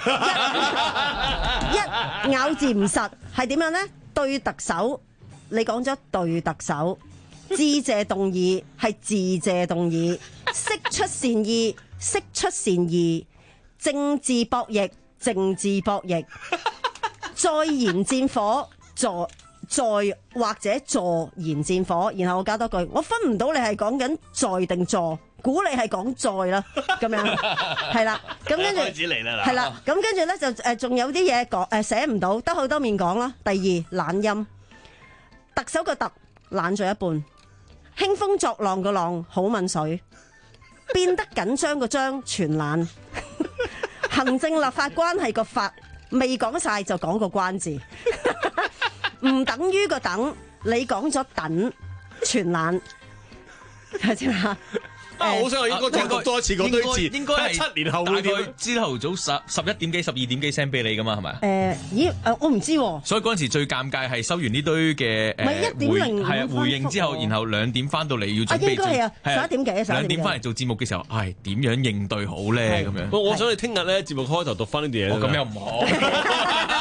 一,一咬字唔實係點樣咧？對特首，你講咗對特首，致謝動議係致謝動議，釋出善意，釋出善意。 政治博弈，政治博弈，再燃戰火，助在或者助燃戰火。然後我加多句，我分唔到你係講緊在定助。估你係講在啦，咁樣係啦，咁跟住開始嚟啦， 係啦，咁跟住咧就誒仲有啲嘢講誒寫唔到，得好多面講啦。第二懶音，特首個特懶咗一半，興風作浪個浪好濛水，變得緊張個張全懶，行政立法關係個法未講晒就講個關字，唔等於個等，你講咗等全懶，係先啦。 啊！好想我應該再讀多一次嗰堆字， 應該係七年後會點？ 朝頭早十十一點幾、十二點幾 send 俾你噶嘛，係咪？ 誒，咦？誒，我唔知喎。 所以嗰陣時最尷尬係收完呢堆嘅誒回係啊回應之後，然後兩點翻到嚟要準備。 應該係啊，十一點幾啊，十一點幾。 兩點翻嚟做節目嘅時候，唉，點樣應對好咧？咁樣。 我想你聽日咧節目開頭讀翻呢啲嘢。 咁又唔好。